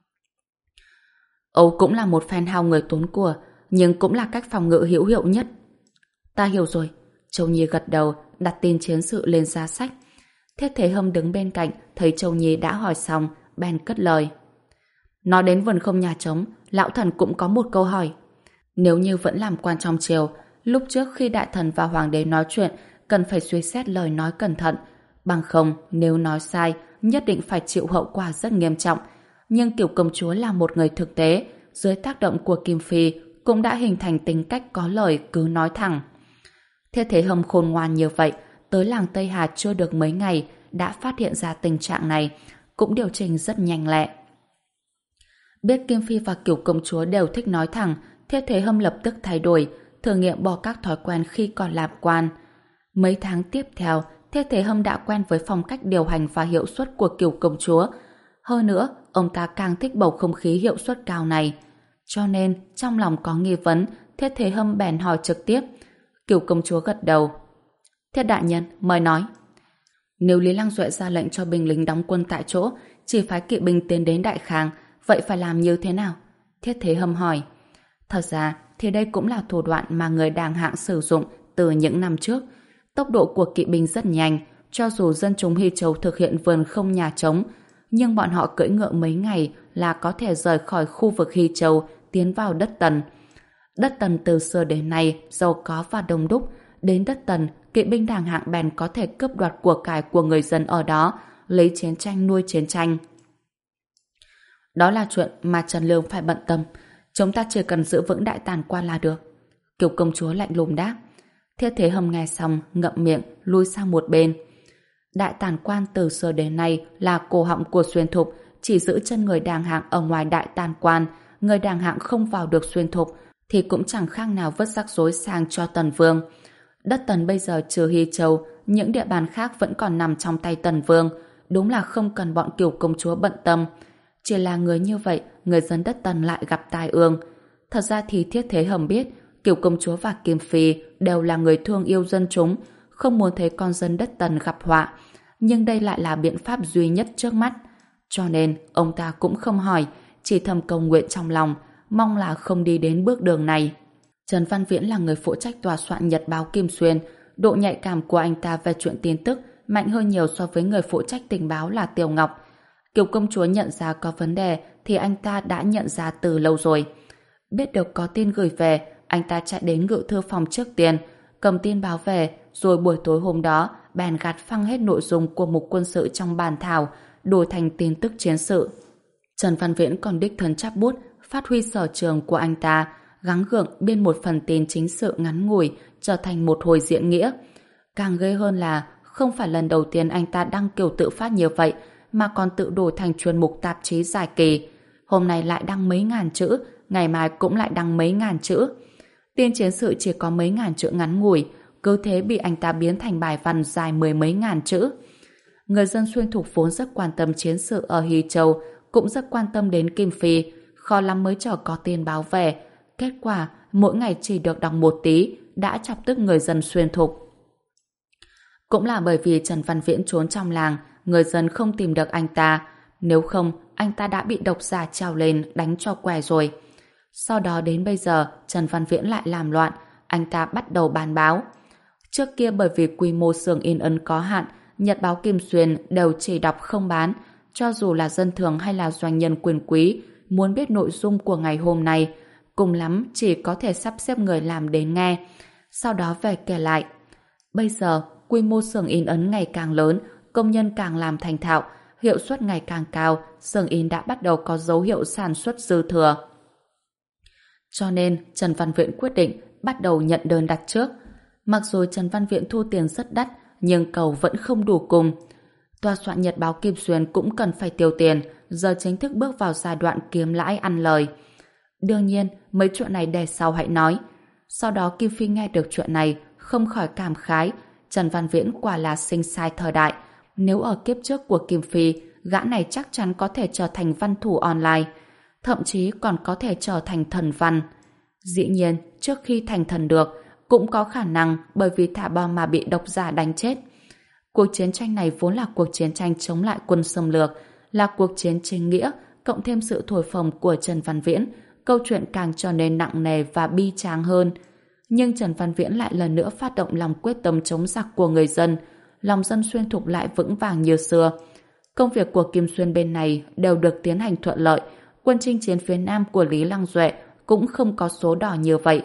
Âu cũng là một phen hao người tốn của, nhưng cũng là cách phòng ngự hữu hiệu nhất. Ta hiểu rồi. Châu Nhi gật đầu, đặt tin chiến sự lên giá sách. Thiết Thế Hâm đứng bên cạnh, thấy Châu Nhi đã hỏi xong, bèn cất lời. Nói đến vườn không nhà trống, lão thần cũng có một câu hỏi. Nếu như vẫn làm quan trong triều, lúc trước khi đại thần và hoàng đế nói chuyện, cần phải suy xét lời nói cẩn thận. Bằng không, nếu nói sai, nhất định phải chịu hậu quả rất nghiêm trọng. Nhưng Kiều công chúa là một người thực tế, dưới tác động của Kim Phi cũng đã hình thành tính cách có lời cứ nói thẳng. Thiết Thế Hâm khôn ngoan như vậy, tới làng Tây Hà chưa được mấy ngày đã phát hiện ra tình trạng này, cũng điều chỉnh rất nhanh lẹ. Biết Kim Phi và Kiều công chúa đều thích nói thẳng, Thiết Thế Hâm lập tức thay đổi, thử nghiệm bỏ các thói quen khi còn làm quan. Mấy tháng tiếp theo, Thiết Thế Hâm đã quen với phong cách điều hành và hiệu suất của Kiều công chúa. Hơn nữa, ông ta càng thích bầu không khí hiệu suất cao này. Cho nên, trong lòng có nghi vấn, Thiết Thế Hâm bèn hỏi trực tiếp. Kiều công chúa gật đầu. Thiết đại nhân, mời nói. Nếu Lý Lăng Duệ ra lệnh cho binh lính đóng quân tại chỗ, chỉ phái kỵ binh tiến đến Đại Khang, vậy phải làm như thế nào? Thiết Thế Hâm hỏi. Thật ra, thì đây cũng là thủ đoạn mà người đàng hạng sử dụng từ những năm trước. Tốc độ của kỵ binh rất nhanh, cho dù dân chúng Hy Châu thực hiện vườn không nhà trống, nhưng bọn họ cưỡi ngựa mấy ngày là có thể rời khỏi khu vực Hy Châu, tiến vào đất Tần. Đất Tần từ xưa đến nay giàu có và đông đúc, đến đất Tần, kỵ binh đàng hạng bèn có thể cướp đoạt của cải của người dân ở đó, lấy chiến tranh nuôi chiến tranh. Đó là chuyện mà Trần Lương phải bận tâm. Chúng ta chỉ cần giữ vững Đại Tản Quan là được. Kiều công chúa lạnh lùng đáp. Thiết Thế Hâm nghe xong, ngậm miệng, lui sang một bên. Đại Tản Quan từ xưa đến nay là cổ họng của Xuyên Thục, chỉ giữ chân người đàng hạng ở ngoài Đại Tản Quan. Người đàng hạng không vào được Xuyên Thục thì cũng chẳng khác nào vứt rắc rối sang cho Tần Vương. Đất Tần bây giờ trừ Hy Châu, những địa bàn khác vẫn còn nằm trong tay Tần Vương. Đúng là không cần bọn Kiều công chúa bận tâm. Chỉ là người như vậy, người dân đất Tần lại gặp tai ương. Thật ra thì Thiết Thế Hâm biết, Kiều công chúa và Kim Phi đều là người thương yêu dân chúng, không muốn thấy con dân đất Tần gặp họa. Nhưng đây lại là biện pháp duy nhất trước mắt. Cho nên, ông ta cũng không hỏi, chỉ thầm cầu nguyện trong lòng, mong là không đi đến bước đường này. Trần Văn Viễn là người phụ trách tòa soạn nhật báo Kim Xuyên, độ nhạy cảm của anh ta về chuyện tin tức mạnh hơn nhiều so với người phụ trách tình báo là Tiểu Ngọc. Kiều công chúa nhận ra có vấn đề thì anh ta đã nhận ra từ lâu rồi. Biết được có tin gửi về, anh ta chạy đến ngự thư phòng trước tiên, cầm tin báo về, rồi buổi tối hôm đó bèn gạt phăng hết nội dung của mục quân sự trong bản thảo, đổi thành tin tức chiến sự. Trần Văn Viễn còn đích thân chắp bút, phát huy sở trường của anh ta, gắng gượng biên một phần tin chính sự ngắn ngủi trở thành một hồi diễn nghĩa. Càng ghê hơn là không phải lần đầu tiên anh ta đăng kiểu tự phát như vậy, mà còn tự đổi thành chuyên mục tạp chí dài kỳ. Hôm nay lại đăng mấy ngàn chữ, ngày mai cũng lại đăng mấy ngàn chữ. Tin chiến sự chỉ có mấy ngàn chữ ngắn ngủi, cứ thế bị anh ta biến thành bài văn dài mười mấy ngàn chữ. Người dân Xuyên Thục vốn rất quan tâm chiến sự ở Hy Châu, cũng rất quan tâm đến Kim Phi, khó lắm mới chờ có tin báo về. Kết quả, mỗi ngày chỉ được đọc một tí, đã chọc tức người dân Xuyên Thục. Cũng là bởi vì Trần Văn Viễn trốn trong làng, người dân không tìm được anh ta. Nếu không, anh ta đã bị độc giả treo lên đánh cho què rồi. Sau đó đến bây giờ, Trần Văn Viễn lại làm loạn, anh ta bắt đầu bán báo. Trước kia bởi vì quy mô xưởng in ấn có hạn, nhật báo Kim Xuyên đều chỉ đọc không bán, cho dù là dân thường hay là doanh nhân quyền quý, muốn biết nội dung của ngày hôm nay, cùng lắm chỉ có thể sắp xếp người làm đến nghe, sau đó về kể lại. Bây giờ, quy mô xưởng in ấn ngày càng lớn, công nhân càng làm thành thạo, hiệu suất ngày càng cao, xưởng in đã bắt đầu có dấu hiệu sản xuất dư thừa. Cho nên, Trần Văn Viễn quyết định bắt đầu nhận đơn đặt trước. Mặc dù Trần Văn Viễn thu tiền rất đắt, nhưng cầu vẫn không đủ cùng. Tòa soạn nhật báo Kim Xuyên cũng cần phải tiêu tiền, giờ chính thức bước vào giai đoạn kiếm lãi ăn lời. Đương nhiên, mấy chuyện này để sau hãy nói. Sau đó Kim Phi nghe được chuyện này, không khỏi cảm khái, Trần Văn Viễn quả là sinh sai thời đại. Nếu ở kiếp trước của Kim Phi, gã này chắc chắn có thể trở thành văn thủ online, thậm chí còn có thể trở thành thần văn. Dĩ nhiên, trước khi thành thần được, cũng có khả năng bởi vì thả bom mà bị độc giả đánh chết. Cuộc chiến tranh này vốn là cuộc chiến tranh chống lại quân xâm lược, là cuộc chiến chính nghĩa, cộng thêm sự thổi phồng của Trần Văn Viễn, câu chuyện càng trở nên nặng nề và bi tráng hơn. Nhưng Trần Văn Viễn lại lần nữa phát động lòng quyết tâm chống giặc của người dân, lòng dân Xuyên Thục lại vững vàng như xưa. Công việc của Kim Xuyên bên này đều được tiến hành thuận lợi, quân chinh chiến phía Nam của Lý Lăng Duệ cũng không có số đỏ như vậy.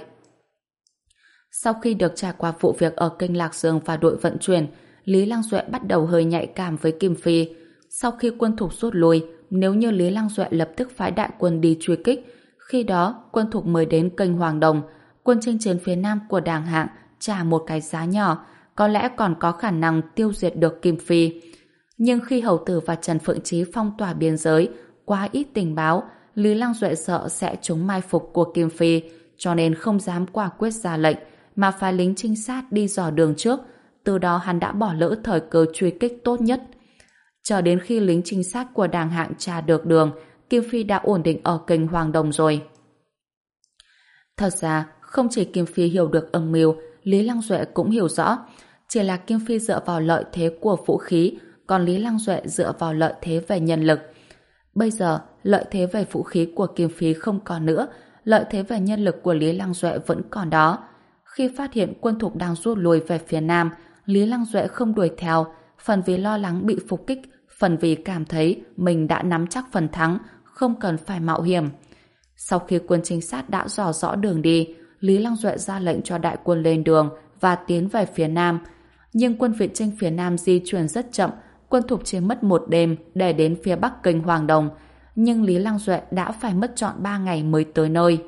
Sau khi được trải qua vụ việc ở kênh Lạc Dương và đội vận chuyển, Lý Lăng Duệ bắt đầu hơi nhạy cảm với Kim Phi. Sau khi quân Thục rút lui, nếu như Lý Lăng Duệ lập tức phái đại quân đi truy kích, khi đó quân Thục mới đến kênh Hoàng Đồng, quân chinh chiến phía Nam của Đàng Hạng trả một cái giá nhỏ, có lẽ còn có khả năng tiêu diệt được Kim Phi. Nhưng khi Hầu Tử và Trần Phượng Chí phong tỏa biên giới, quá ít tình báo, Lý Lăng Duệ sợ sẽ trúng mai phục của Kim Phi, cho nên không dám quả quyết ra lệnh, mà phái lính trinh sát đi dò đường trước. Từ đó hắn đã bỏ lỡ thời cơ truy kích tốt nhất. Chờ đến khi lính trinh sát của Đàng Hạng tra được đường, Kim Phi đã ổn định ở kênh Hoàng Đồng rồi. Thật ra, không chỉ Kim Phi hiểu được âm mưu, Lý Lăng Duệ cũng hiểu rõ. Chỉ là Kim Phi dựa vào lợi thế của vũ khí, còn Lý Lăng Duệ dựa vào lợi thế về nhân lực. Bây giờ, lợi thế về vũ khí của Kim Phi không còn nữa, lợi thế về nhân lực của Lý Lăng Duệ vẫn còn đó. Khi phát hiện quân Thục đang rút lui về phía Nam, Lý Lăng Duệ không đuổi theo, phần vì lo lắng bị phục kích, phần vì cảm thấy mình đã nắm chắc phần thắng, không cần phải mạo hiểm. Sau khi quân trinh sát đã dò rõ đường đi, Lý Lăng Duệ ra lệnh cho đại quân lên đường và tiến về phía Nam. Nhưng quân viện chinh phía Nam di chuyển rất chậm, quân Thục chỉ mất một đêm để đến phía bắc kênh Hoàng Đồng, nhưng Lý Lăng Duệ đã phải mất trọn ba ngày mới tới nơi.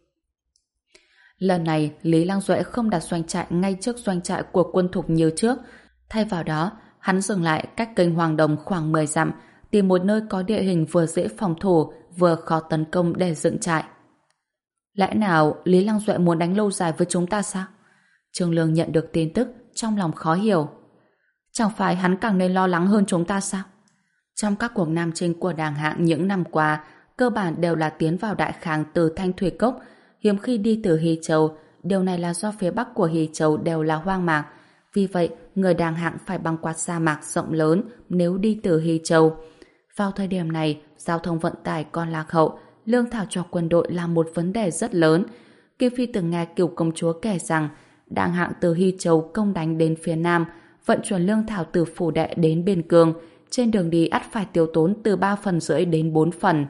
Lần này, Lý Lăng Duệ không đặt doanh trại ngay trước doanh trại của quân Thục như trước. Thay vào đó, hắn dừng lại cách kênh Hoàng Đồng khoảng mười dặm, tìm một nơi có địa hình vừa dễ phòng thủ, vừa khó tấn công để dựng trại. Lẽ nào Lý Lăng Duệ muốn đánh lâu dài với chúng ta sao? Trương Lương nhận được tin tức, trong lòng khó hiểu. Chẳng phải hắn càng nên lo lắng hơn chúng ta sao? Trong các cuộc nam chinh của Đàng Hạng những năm qua, cơ bản đều là tiến vào Đại Khang từ Thanh Thủy Cốc, hiếm khi đi từ Hy Châu. Điều này là do phía bắc của Hy Châu đều là hoang mạc. Vì vậy, người Đàng Hạng phải băng qua sa mạc rộng lớn nếu đi từ Hy Châu. Vào thời điểm này, giao thông vận tải còn lạc hậu, lương thảo cho quân đội là một vấn đề rất lớn. Kim Phi từng nghe Cửu công chúa kể rằng Đàng Hạng từ Hy Châu công đánh đến phía Nam, vận chuyển lương thảo từ phủ đệ đến biên cương, trên đường đi ắt phải tiêu tốn từ ba phần rưỡi đến bốn phần.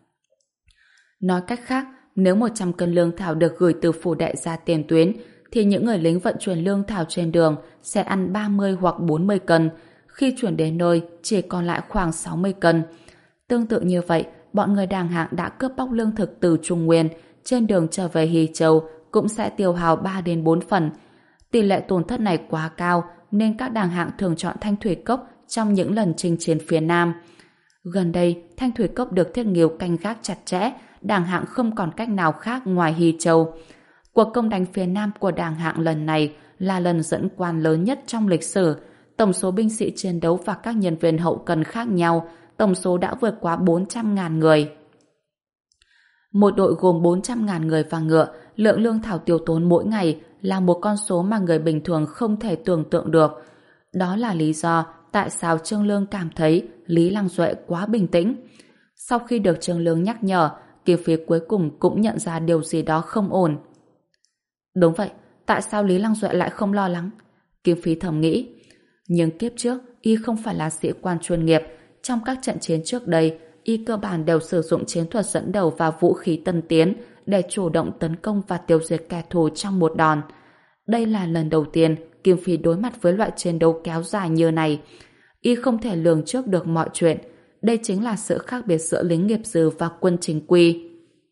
Nói cách khác, nếu một trăm cân lương thảo được gửi từ phủ đệ ra tiền tuyến, thì những người lính vận chuyển lương thảo trên đường sẽ ăn ba mươi hoặc bốn mươi cân, khi chuyển đến nơi chỉ còn lại khoảng sáu mươi cân. Tương tự như vậy, bọn người Đàng Hạng đã cướp bóc lương thực từ Trung Nguyên, trên đường trở về Hy Châu cũng sẽ tiêu hao ba đến bốn phần. Tỷ lệ tổn thất này quá cao, nên các Đàng Hạng thường chọn Thanh Thủy Cốc trong những lần chinh chiến phía Nam. Gần đây, Thanh Thủy Cốc được Thiết Nghiêu canh gác chặt chẽ, Đàng Hạng không còn cách nào khác ngoài Hy Châu. Cuộc công đánh phía Nam của Đàng Hạng lần này là lần dẫn quan lớn nhất trong lịch sử. Tổng số binh sĩ chiến đấu và các nhân viên hậu cần khác nhau, tổng số đã vượt quá bốn trăm nghìn người. Một đội gồm bốn trăm nghìn người và ngựa, lượng lương thảo tiêu tốn mỗi ngày là một con số mà người bình thường không thể tưởng tượng được. Đó là lý do tại sao Trương Lương cảm thấy Lý Lăng Duệ quá bình tĩnh. Sau khi được Trương Lương nhắc nhở, Kim Phi cuối cùng cũng nhận ra điều gì đó không ổn. Đúng vậy, tại sao Lý Lăng Duệ lại không lo lắng? Kim Phi thầm nghĩ. Nhưng kiếp trước, y không phải là sĩ quan chuyên nghiệp. Trong các trận chiến trước đây, y cơ bản đều sử dụng chiến thuật dẫn đầu và vũ khí tân tiến để chủ động tấn công và tiêu diệt kẻ thù trong một đòn. Đây là lần đầu tiên Kim Phi đối mặt với loại chiến đấu kéo dài như này. Y không thể lường trước được mọi chuyện. Đây chính là sự khác biệt giữa lính nghiệp dư và quân chính quy.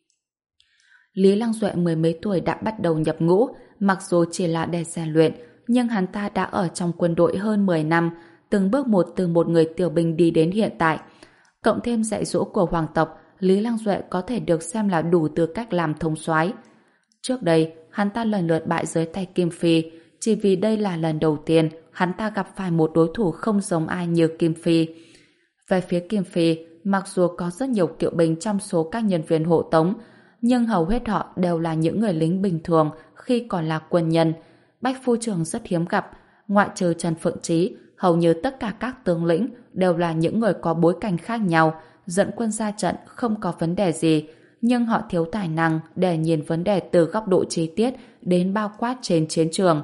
Lý Lăng Duệ mười mấy tuổi đã bắt đầu nhập ngũ, mặc dù chỉ là để rèn luyện, nhưng hắn ta đã ở trong quân đội hơn mười năm, từng bước một từ một người tiểu binh đi đến hiện tại. Cộng thêm dạy dỗ của hoàng tộc, Lý Lăng Duệ có thể được xem là đủ tư cách làm thống soái. Trước đây, hắn ta lần lượt bại dưới tay Kim Phi, chỉ vì đây là lần đầu tiên hắn ta gặp phải một đối thủ không giống ai như Kim Phi. Về phía Kim Phi, mặc dù có rất nhiều kiệu binh trong số các nhân viên hộ tống, nhưng hầu hết họ đều là những người lính bình thường khi còn là quân nhân. Bách phu trưởng rất hiếm gặp, ngoại trừ Trần Phượng Trí, hầu như tất cả các tướng lĩnh đều là những người có bối cảnh khác nhau, dẫn quân ra trận không có vấn đề gì, nhưng họ thiếu tài năng để nhìn vấn đề từ góc độ chi tiết đến bao quát trên chiến trường.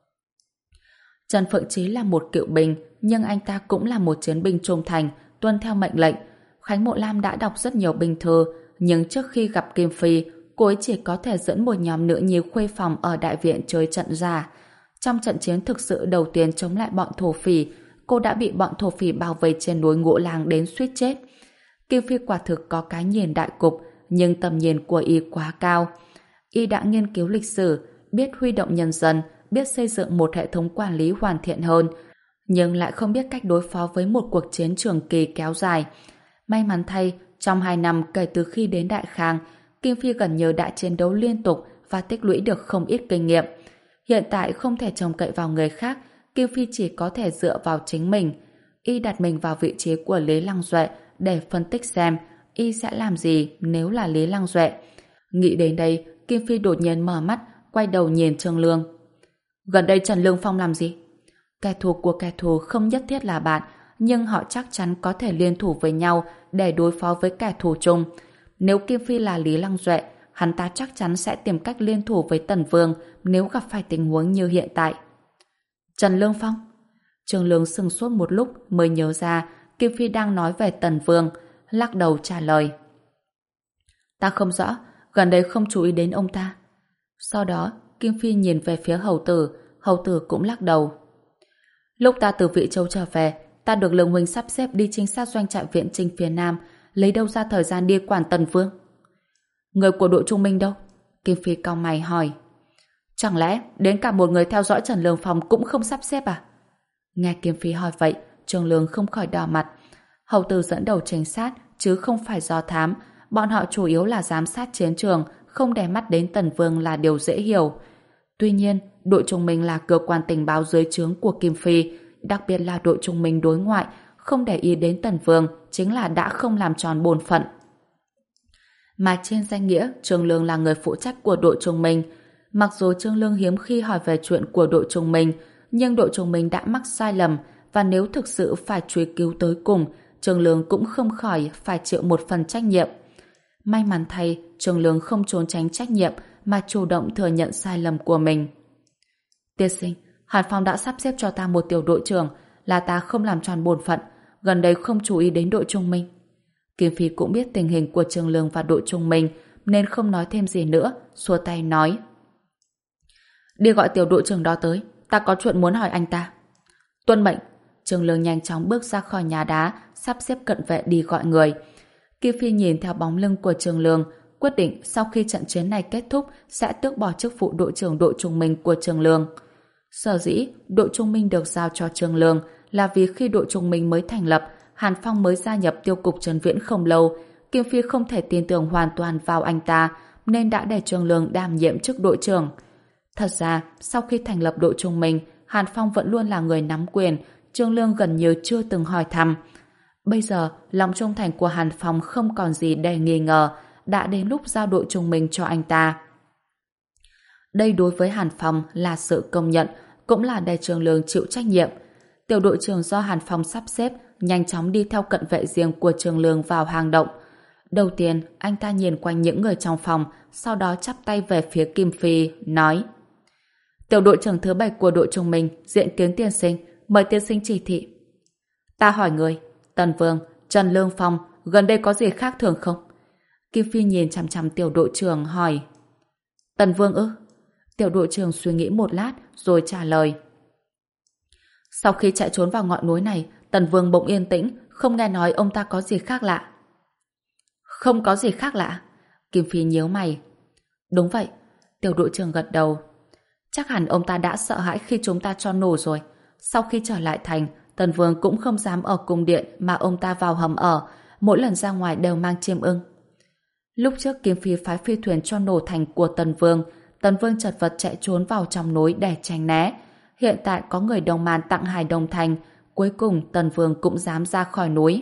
Trần Phượng Trí là một cựu binh, nhưng anh ta cũng là một chiến binh trung thành, tuân theo mệnh lệnh. Khánh Mộ Lam đã đọc rất nhiều binh thư, nhưng trước khi gặp Kim Phi, cô ấy chỉ có thể dẫn một nhóm nữ nhi khuê phòng ở đại viện chơi trận giả. Trong trận chiến thực sự đầu tiên chống lại bọn thổ phỉ, cô đã bị bọn thổ phỉ bao vây trên núi Ngũ Lang đến suýt chết. Kim Phi quả thực có cái nhìn đại cục, nhưng tầm nhìn của y quá cao. Y đã nghiên cứu lịch sử, biết huy động nhân dân, biết xây dựng một hệ thống quản lý hoàn thiện hơn, nhưng lại không biết cách đối phó với một cuộc chiến trường kỳ kéo dài. May mắn thay, trong hai năm kể từ khi đến Đại Khang, Kim Phi gần như đã chiến đấu liên tục và tích lũy được không ít kinh nghiệm. Hiện tại không thể trông cậy vào người khác, Kim Phi chỉ có thể dựa vào chính mình. Y đặt mình vào vị trí của Lý Lăng Duệ để phân tích xem y sẽ làm gì nếu là Lý Lăng Duệ. Nghĩ đến đây, Kim Phi đột nhiên mở mắt, quay đầu nhìn Trương Lương. Gần đây Trần Lương Phong làm gì? Kẻ thù của kẻ thù không nhất thiết là bạn, nhưng họ chắc chắn có thể liên thủ với nhau để đối phó với kẻ thù chung. Nếu Kim Phi là Lý Lăng Duệ, hắn ta chắc chắn sẽ tìm cách liên thủ với Tần Vương nếu gặp phải tình huống như hiện tại. Trần Lương Phong? Trương Lương sững sốt một lúc mới nhớ ra Kim Phi đang nói về Tần Vương, lắc đầu trả lời. Ta không rõ, gần đây không chú ý đến ông ta. Sau đó, Kim Phi nhìn về phía hầu tử, hầu tử cũng lắc đầu. Lúc ta từ Vị Châu trở về, ta được Lương huynh sắp xếp đi trinh sát doanh trại viện chinh phía Nam, lấy đâu ra thời gian đi quản Tần Vương? Người của đội Trung Minh đâu? Kim Phi cau mày hỏi. Chẳng lẽ đến cả một người theo dõi Trần Lương Phong cũng không sắp xếp à? Nghe Kim Phi hỏi vậy, Trương Lương không khỏi đỏ mặt. Hầu tử dẫn đầu trinh sát, chứ không phải do thám. Bọn họ chủ yếu là giám sát chiến trường, không để mắt đến Tần Vương là điều dễ hiểu. Tuy nhiên, đội Trung Minh là cơ quan tình báo dưới trướng của Kim Phi, đặc biệt là đội Trung Minh đối ngoại, không để ý đến Tần Vương chính là đã không làm tròn bổn phận. Mà trên danh nghĩa, Trương Lương là người phụ trách của đội Trung Minh. Mặc dù Trương Lương hiếm khi hỏi về chuyện của đội Trung Minh, nhưng đội Trung Minh đã mắc sai lầm, và nếu thực sự phải truy cứu tới cùng, Trương Lương cũng không khỏi phải chịu một phần trách nhiệm. May mắn thay, Trường Lương không trốn tránh trách nhiệm mà chủ động thừa nhận sai lầm của mình. Tiên sinh, Hàn Phong đã sắp xếp cho ta một tiểu đội trưởng, là ta không làm tròn bổn phận, gần đây không chú ý đến đội trung minh. Kim Phi cũng biết tình hình của Trường Lương và đội trung minh nên không nói thêm gì nữa, xua tay nói: đi gọi tiểu đội trưởng đó tới, ta có chuyện muốn hỏi anh ta. Tuân mệnh. Trường Lương nhanh chóng bước ra khỏi nhà đá, sắp xếp cận vệ đi gọi người. Kim Phi nhìn theo bóng lưng của Trường Lương, quyết định sau khi trận chiến này kết thúc sẽ tước bỏ chức vụ đội trưởng đội trung minh của Trường Lương. Sở dĩ đội trung minh được giao cho Trường Lương là vì khi đội trung minh mới thành lập, Hàn Phong mới gia nhập tiêu cục Trấn Viễn không lâu, Kim Phi không thể tin tưởng hoàn toàn vào anh ta nên đã để Trường Lương đảm nhiệm chức đội trưởng. Thật ra, sau khi thành lập đội trung minh, Hàn Phong vẫn luôn là người nắm quyền, Trường Lương gần như chưa từng hỏi thăm. Bây giờ, lòng trung thành của Hàn Phong không còn gì để nghi ngờ, đã đến lúc giao đội trung minh cho anh ta. Đây đối với Hàn Phong là sự công nhận, cũng là để Trường Lương chịu trách nhiệm. Tiểu đội trưởng do Hàn Phong sắp xếp nhanh chóng đi theo cận vệ riêng của Trường Lương vào hang động. Đầu tiên, anh ta nhìn quanh những người trong phòng, sau đó chắp tay về phía Kim Phi, nói: tiểu đội trưởng thứ bảy của đội trung minh diện kiến tiên sinh, mời tiên sinh chỉ thị. Ta hỏi người, Tần Vương, Trần Lương Phong, gần đây có gì khác thường không? Kim Phi nhìn chằm chằm tiểu đội trưởng hỏi. Tần Vương ư? Tiểu đội trưởng suy nghĩ một lát rồi trả lời. Sau khi chạy trốn vào ngọn núi này, Tần Vương bỗng yên tĩnh, không nghe nói ông ta có gì khác lạ. Không có gì khác lạ? Kim Phi nhíu mày. Đúng vậy. Tiểu đội trưởng gật đầu. Chắc hẳn ông ta đã sợ hãi khi chúng ta cho nổ rồi. Sau khi trở lại thành, Tần Vương cũng không dám ở cung điện mà ông ta vào hầm ở, mỗi lần ra ngoài đều mang chim ưng. Lúc trước Kim Phi phái phi thuyền cho nổ thành của Tần Vương, Tần Vương chật vật chạy trốn vào trong núi để tránh né. Hiện tại có người Đồng Man tặng hài đồng thành, cuối cùng Tần Vương cũng dám ra khỏi núi.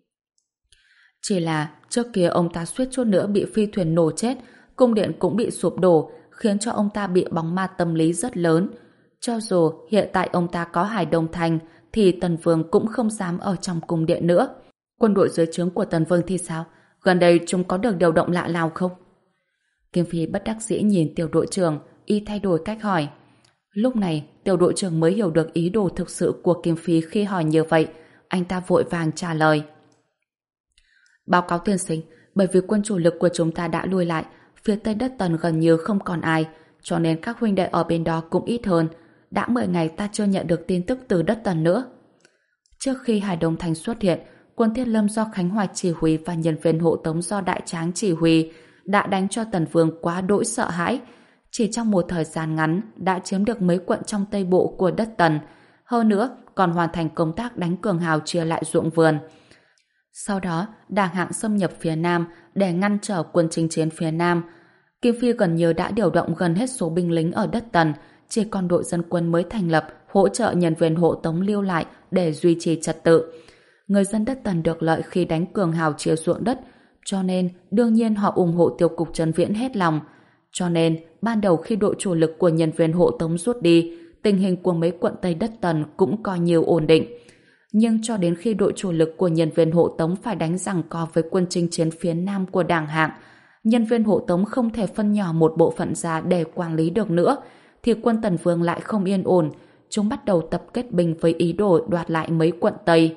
Chỉ là trước kia ông ta suýt chút nữa bị phi thuyền nổ chết, cung điện cũng bị sụp đổ, khiến cho ông ta bị bóng ma tâm lý rất lớn. Cho dù hiện tại ông ta có hài đồng thành, thì Tần Vương cũng không dám ở trong cung điện nữa. Quân đội dưới trướng của Tần Vương thì sao? Gần đây chúng có được điều động lạ nào không? Kim Phi bất đắc dĩ nhìn tiểu đội trưởng, y thay đổi cách hỏi. Lúc này, tiểu đội trưởng mới hiểu được ý đồ thực sự của Kim Phi khi hỏi như vậy. Anh ta vội vàng trả lời. Báo cáo tiên sinh, bởi vì quân chủ lực của chúng ta đã lui lại, phía tây đất Tần gần như không còn ai, cho nên các huynh đệ ở bên đó cũng ít hơn. Đã mười ngày ta chưa nhận được tin tức từ đất Tần nữa. Trước khi Hải Đông Thành xuất hiện, quân Thiết Lâm do Khánh Hoài chỉ huy và nhân viên hộ tống do Đại Tráng chỉ huy đã đánh cho Tần Vương quá đỗi sợ hãi. Chỉ trong một thời gian ngắn đã chiếm được mấy quận trong tây bộ của đất Tần. Hơn nữa, còn hoàn thành công tác đánh cường hào chia lại ruộng vườn. Sau đó, Đảng Hạng xâm nhập phía Nam để ngăn trở quân chinh chiến phía Nam. Kim Phi gần như đã điều động gần hết số binh lính ở đất Tần, chỉ còn đội dân quân mới thành lập hỗ trợ nhân viên hộ tống lưu lại để duy trì trật tự. Người dân đất Tần được lợi khi đánh cường hào chia ruộng đất, cho nên đương nhiên họ ủng hộ tiêu cục Trấn Viễn hết lòng. Cho nên, ban đầu khi đội chủ lực của nhân viên hộ tống rút đi, tình hình của mấy quận Tây đất Tần cũng coi nhiều ổn định. Nhưng cho đến khi đội chủ lực của nhân viên hộ tống phải đánh giằng co với quân chinh chiến phía Nam của Đảng Hạng, nhân viên hộ tống không thể phân nhỏ một bộ phận ra để quản lý được nữa, thì quân Tần Vương lại không yên ổn. Chúng bắt đầu tập kết binh với ý đồ đoạt lại mấy quận Tây.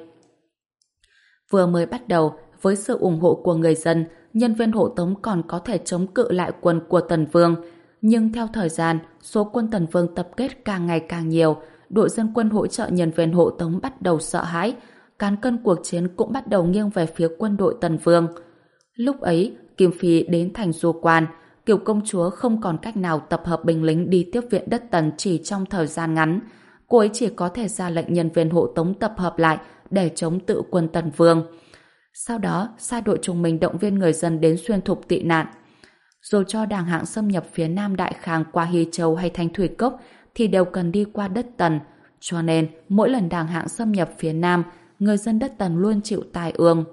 Vừa mới bắt đầu, với sự ủng hộ của người dân, nhân viên hộ tống còn có thể chống cự lại quân của Tần Vương. Nhưng theo thời gian, số quân Tần Vương tập kết càng ngày càng nhiều, đội dân quân hỗ trợ nhân viên hộ tống bắt đầu sợ hãi, cán cân cuộc chiến cũng bắt đầu nghiêng về phía quân đội Tần Vương. Lúc ấy, Kim Phi đến thành Du Quan, Kiều công chúa không còn cách nào tập hợp binh lính đi tiếp viện đất Tần chỉ trong thời gian ngắn. Cô ấy chỉ có thể ra lệnh nhân viên hộ tống tập hợp lại để chống tự quân Tần Vương. Sau đó, sai đội trung minh động viên người dân đến xuyên thục tị nạn. Dù cho Đảng Hạng xâm nhập phía Nam Đại Khang qua Hy Châu hay Thanh Thủy Cốc thì đều cần đi qua đất Tần. Cho nên, mỗi lần Đảng Hạng xâm nhập phía Nam, người dân đất Tần luôn chịu tai ương.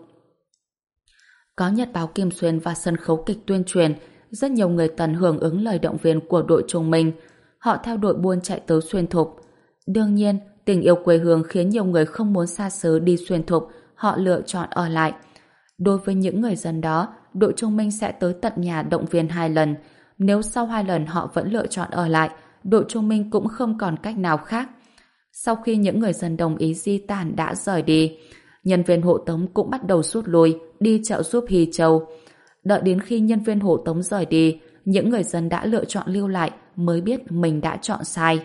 Có nhật báo Kim Xuyên và sân khấu kịch tuyên truyền, rất nhiều người Tần hưởng ứng lời động viên của đội trung minh. Họ theo đội buôn chạy tới xuyên thục. Đương nhiên, tình yêu quê hương khiến nhiều người không muốn xa xứ đi xuyên thục, họ lựa chọn ở lại. Đối với những người dân đó, đội Trung Minh sẽ tới tận nhà động viên hai lần. Nếu sau hai lần họ vẫn lựa chọn ở lại, đội Trung Minh cũng không còn cách nào khác. Sau khi những người dân đồng ý di tản đã rời đi, nhân viên hộ tống cũng bắt đầu rút lui, đi trợ giúp Hy Châu. Đợi đến khi nhân viên hộ tống rời đi, những người dân đã lựa chọn lưu lại mới biết mình đã chọn sai.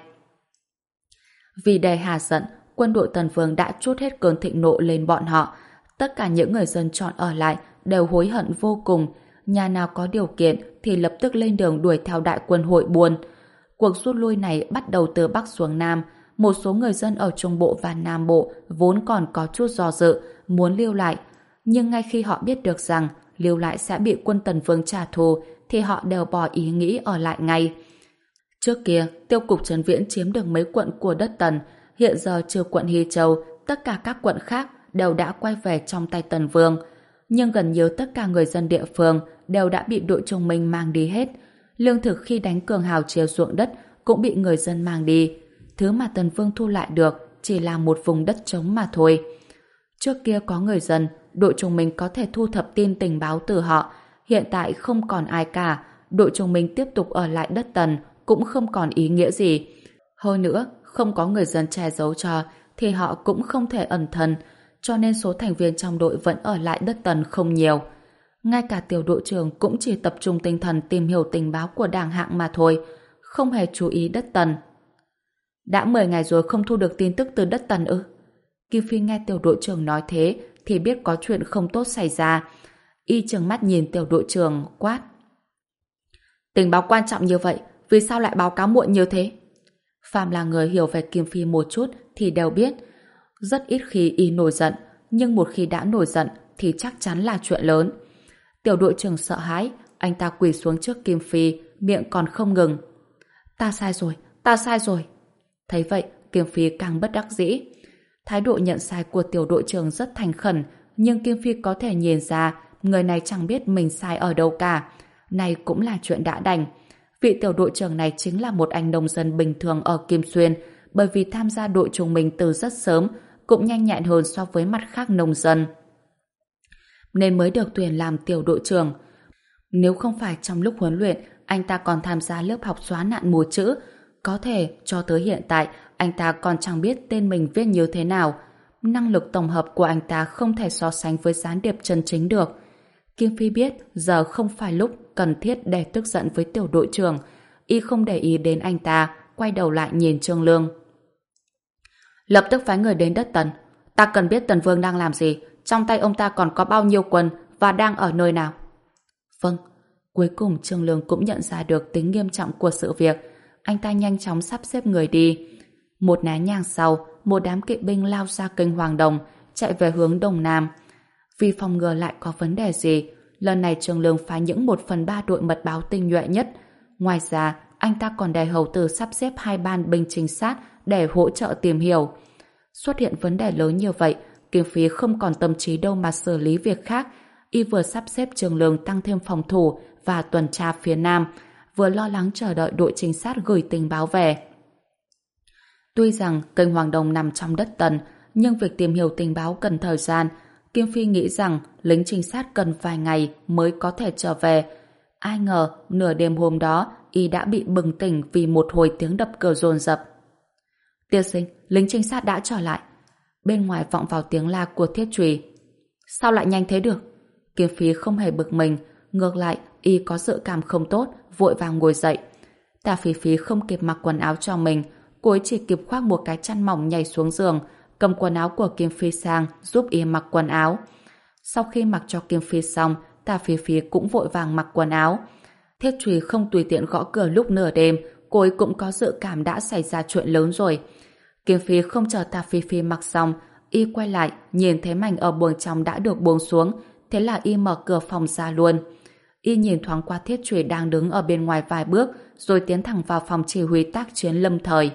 Vì để hà giận, quân đội Tần Vương đã trút hết cơn thịnh nộ lên bọn họ. Tất cả những người dân chọn ở lại đều hối hận vô cùng. Nhà nào có điều kiện thì lập tức lên đường đuổi theo đại quân hội buôn. Cuộc rút lui này bắt đầu từ Bắc xuống Nam. Một số người dân ở Trung Bộ và Nam Bộ vốn còn có chút do dự, muốn lưu lại. Nhưng ngay khi họ biết được rằng lưu lại sẽ bị quân Tần Vương trả thù, thì họ đều bỏ ý nghĩ ở lại ngay. Trước kia, Tiêu cục Trấn Viễn chiếm được mấy quận của đất Tần. Hiện giờ trừ quận Hy Châu, tất cả các quận khác đều đã quay về trong tay Tần Vương. Nhưng gần như tất cả người dân địa phương đều đã bị đội Trung Minh mang đi hết. Lương thực khi đánh cường hào chia ruộng đất cũng bị người dân mang đi. Thứ mà Tần Vương thu lại được chỉ là một vùng đất trống mà thôi. Trước kia có người dân, đội Trung Minh có thể thu thập tin tình báo từ họ. Hiện tại không còn ai cả, đội Trung Minh tiếp tục ở lại đất Tần cũng không còn ý nghĩa gì. Hơn nữa, không có người dân che giấu cho thì họ cũng không thể ẩn thân, cho nên số thành viên trong đội vẫn ở lại đất Tần không nhiều. Ngay cả tiểu đội trưởng cũng chỉ tập trung tinh thần tìm hiểu tình báo của đảng hạng mà thôi, không hề chú ý đất Tần. Đã mười ngày rồi không thu được tin tức từ đất Tần ư? Kim Phi nghe tiểu đội trưởng nói thế thì biết có chuyện không tốt xảy ra. Y trừng mắt nhìn tiểu đội trưởng quát: tình báo quan trọng như vậy, vì sao lại báo cáo muộn như thế? Phàm là người hiểu về Kim Phi một chút thì đều biết, rất ít khi y nổi giận, nhưng một khi đã nổi giận thì chắc chắn là chuyện lớn. Tiểu đội trưởng sợ hãi, anh ta quỳ xuống trước Kim Phi, miệng còn không ngừng: ta sai rồi, ta sai rồi. Thấy vậy, Kim Phi càng bất đắc dĩ. Thái độ nhận sai của tiểu đội trưởng rất thành khẩn, nhưng Kim Phi có thể nhìn ra người này chẳng biết mình sai ở đâu cả. Này cũng là chuyện đã đành. Vị tiểu đội trưởng này chính là một anh nông dân bình thường ở Kim Xuyên, bởi vì tham gia đội Trung Minh từ rất sớm, cũng nhanh nhẹn hơn so với mặt khác nông dân, nên mới được tuyển làm tiểu đội trưởng. Nếu không phải trong lúc huấn luyện anh ta còn tham gia lớp học xóa nạn mù chữ, có thể cho tới hiện tại anh ta còn chẳng biết tên mình viết như thế nào. Năng lực tổng hợp của anh ta không thể so sánh với gián điệp chân chính được. Kim Phi biết giờ không phải lúc cần thiết để tức giận với tiểu đội trưởng. Y không để ý đến anh ta, quay đầu lại nhìn Trương Lương. Lập tức phái người đến đất Tần. Ta cần biết Tần Vương đang làm gì, trong tay ông ta còn có bao nhiêu quân và đang ở nơi nào. Vâng. Cuối cùng Trương Lương cũng nhận ra được tính nghiêm trọng của sự việc. Anh ta nhanh chóng sắp xếp người đi. Một nén nhang sau, một đám kỵ binh lao ra kênh Hoàng Đồng, chạy về hướng Đông Nam. Vì phòng ngừa lại có vấn đề gì, lần này Trương Lương phái những một phần ba đội mật báo tinh nhuệ nhất. Ngoài ra, anh ta còn để hầu tử sắp xếp hai ban binh trinh sát để hỗ trợ tìm hiểu. Xuất hiện vấn đề lớn như vậy, Kim Phi không còn tâm trí đâu mà xử lý việc khác. Y vừa sắp xếp Trương Lương tăng thêm phòng thủ và tuần tra phía Nam, vừa lo lắng chờ đợi đội trinh sát gửi tình báo về. Tuy rằng kênh Hoàng Đồng nằm trong đất Tần, nhưng việc tìm hiểu tình báo cần thời gian. Kim Phi nghĩ rằng lính trinh sát cần vài ngày mới có thể trở về. Ai ngờ, nửa đêm hôm đó, y đã bị bừng tỉnh vì một hồi tiếng đập cửa dồn dập. Tiên sinh, lính trinh sát đã trở lại. Bên ngoài vọng vào tiếng la của Thiết Trùy. Sao lại nhanh thế được? Kim Phi không hề bực mình, ngược lại, y có dự cảm không tốt, vội vàng ngồi dậy. Tả Phỉ Phí không kịp mặc quần áo cho mình, cô ấy chỉ kịp khoác một cái chăn mỏng nhảy xuống giường, cầm quần áo của Kim Phi sang giúp y mặc quần áo. Sau khi mặc cho Kim Phi xong, Tả Phỉ Phí cũng vội vàng mặc quần áo. Thiết Trùy không tùy tiện gõ cửa lúc nửa đêm, cô ấy cũng có dự cảm đã xảy ra chuyện lớn rồi. Kim Phi không chờ Tả Phỉ Phí mặc xong, y quay lại nhìn thấy mảnh ở buồng trong đã được buông xuống, thế là y mở cửa phòng ra luôn. Y nhìn thoáng qua Thiết Trùy đang đứng ở bên ngoài vài bước, rồi tiến thẳng vào phòng chỉ huy tác chiến lâm thời.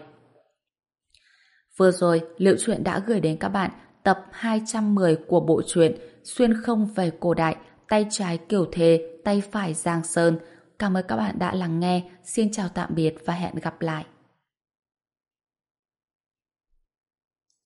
Vừa rồi, Liệu Truyện đã gửi đến các bạn tập hai trăm mười của bộ truyện Xuyên không về cổ đại, tay trái Kiều Thề, tay phải Giang Sơn. Cảm ơn các bạn đã lắng nghe. Xin chào tạm biệt và hẹn gặp lại.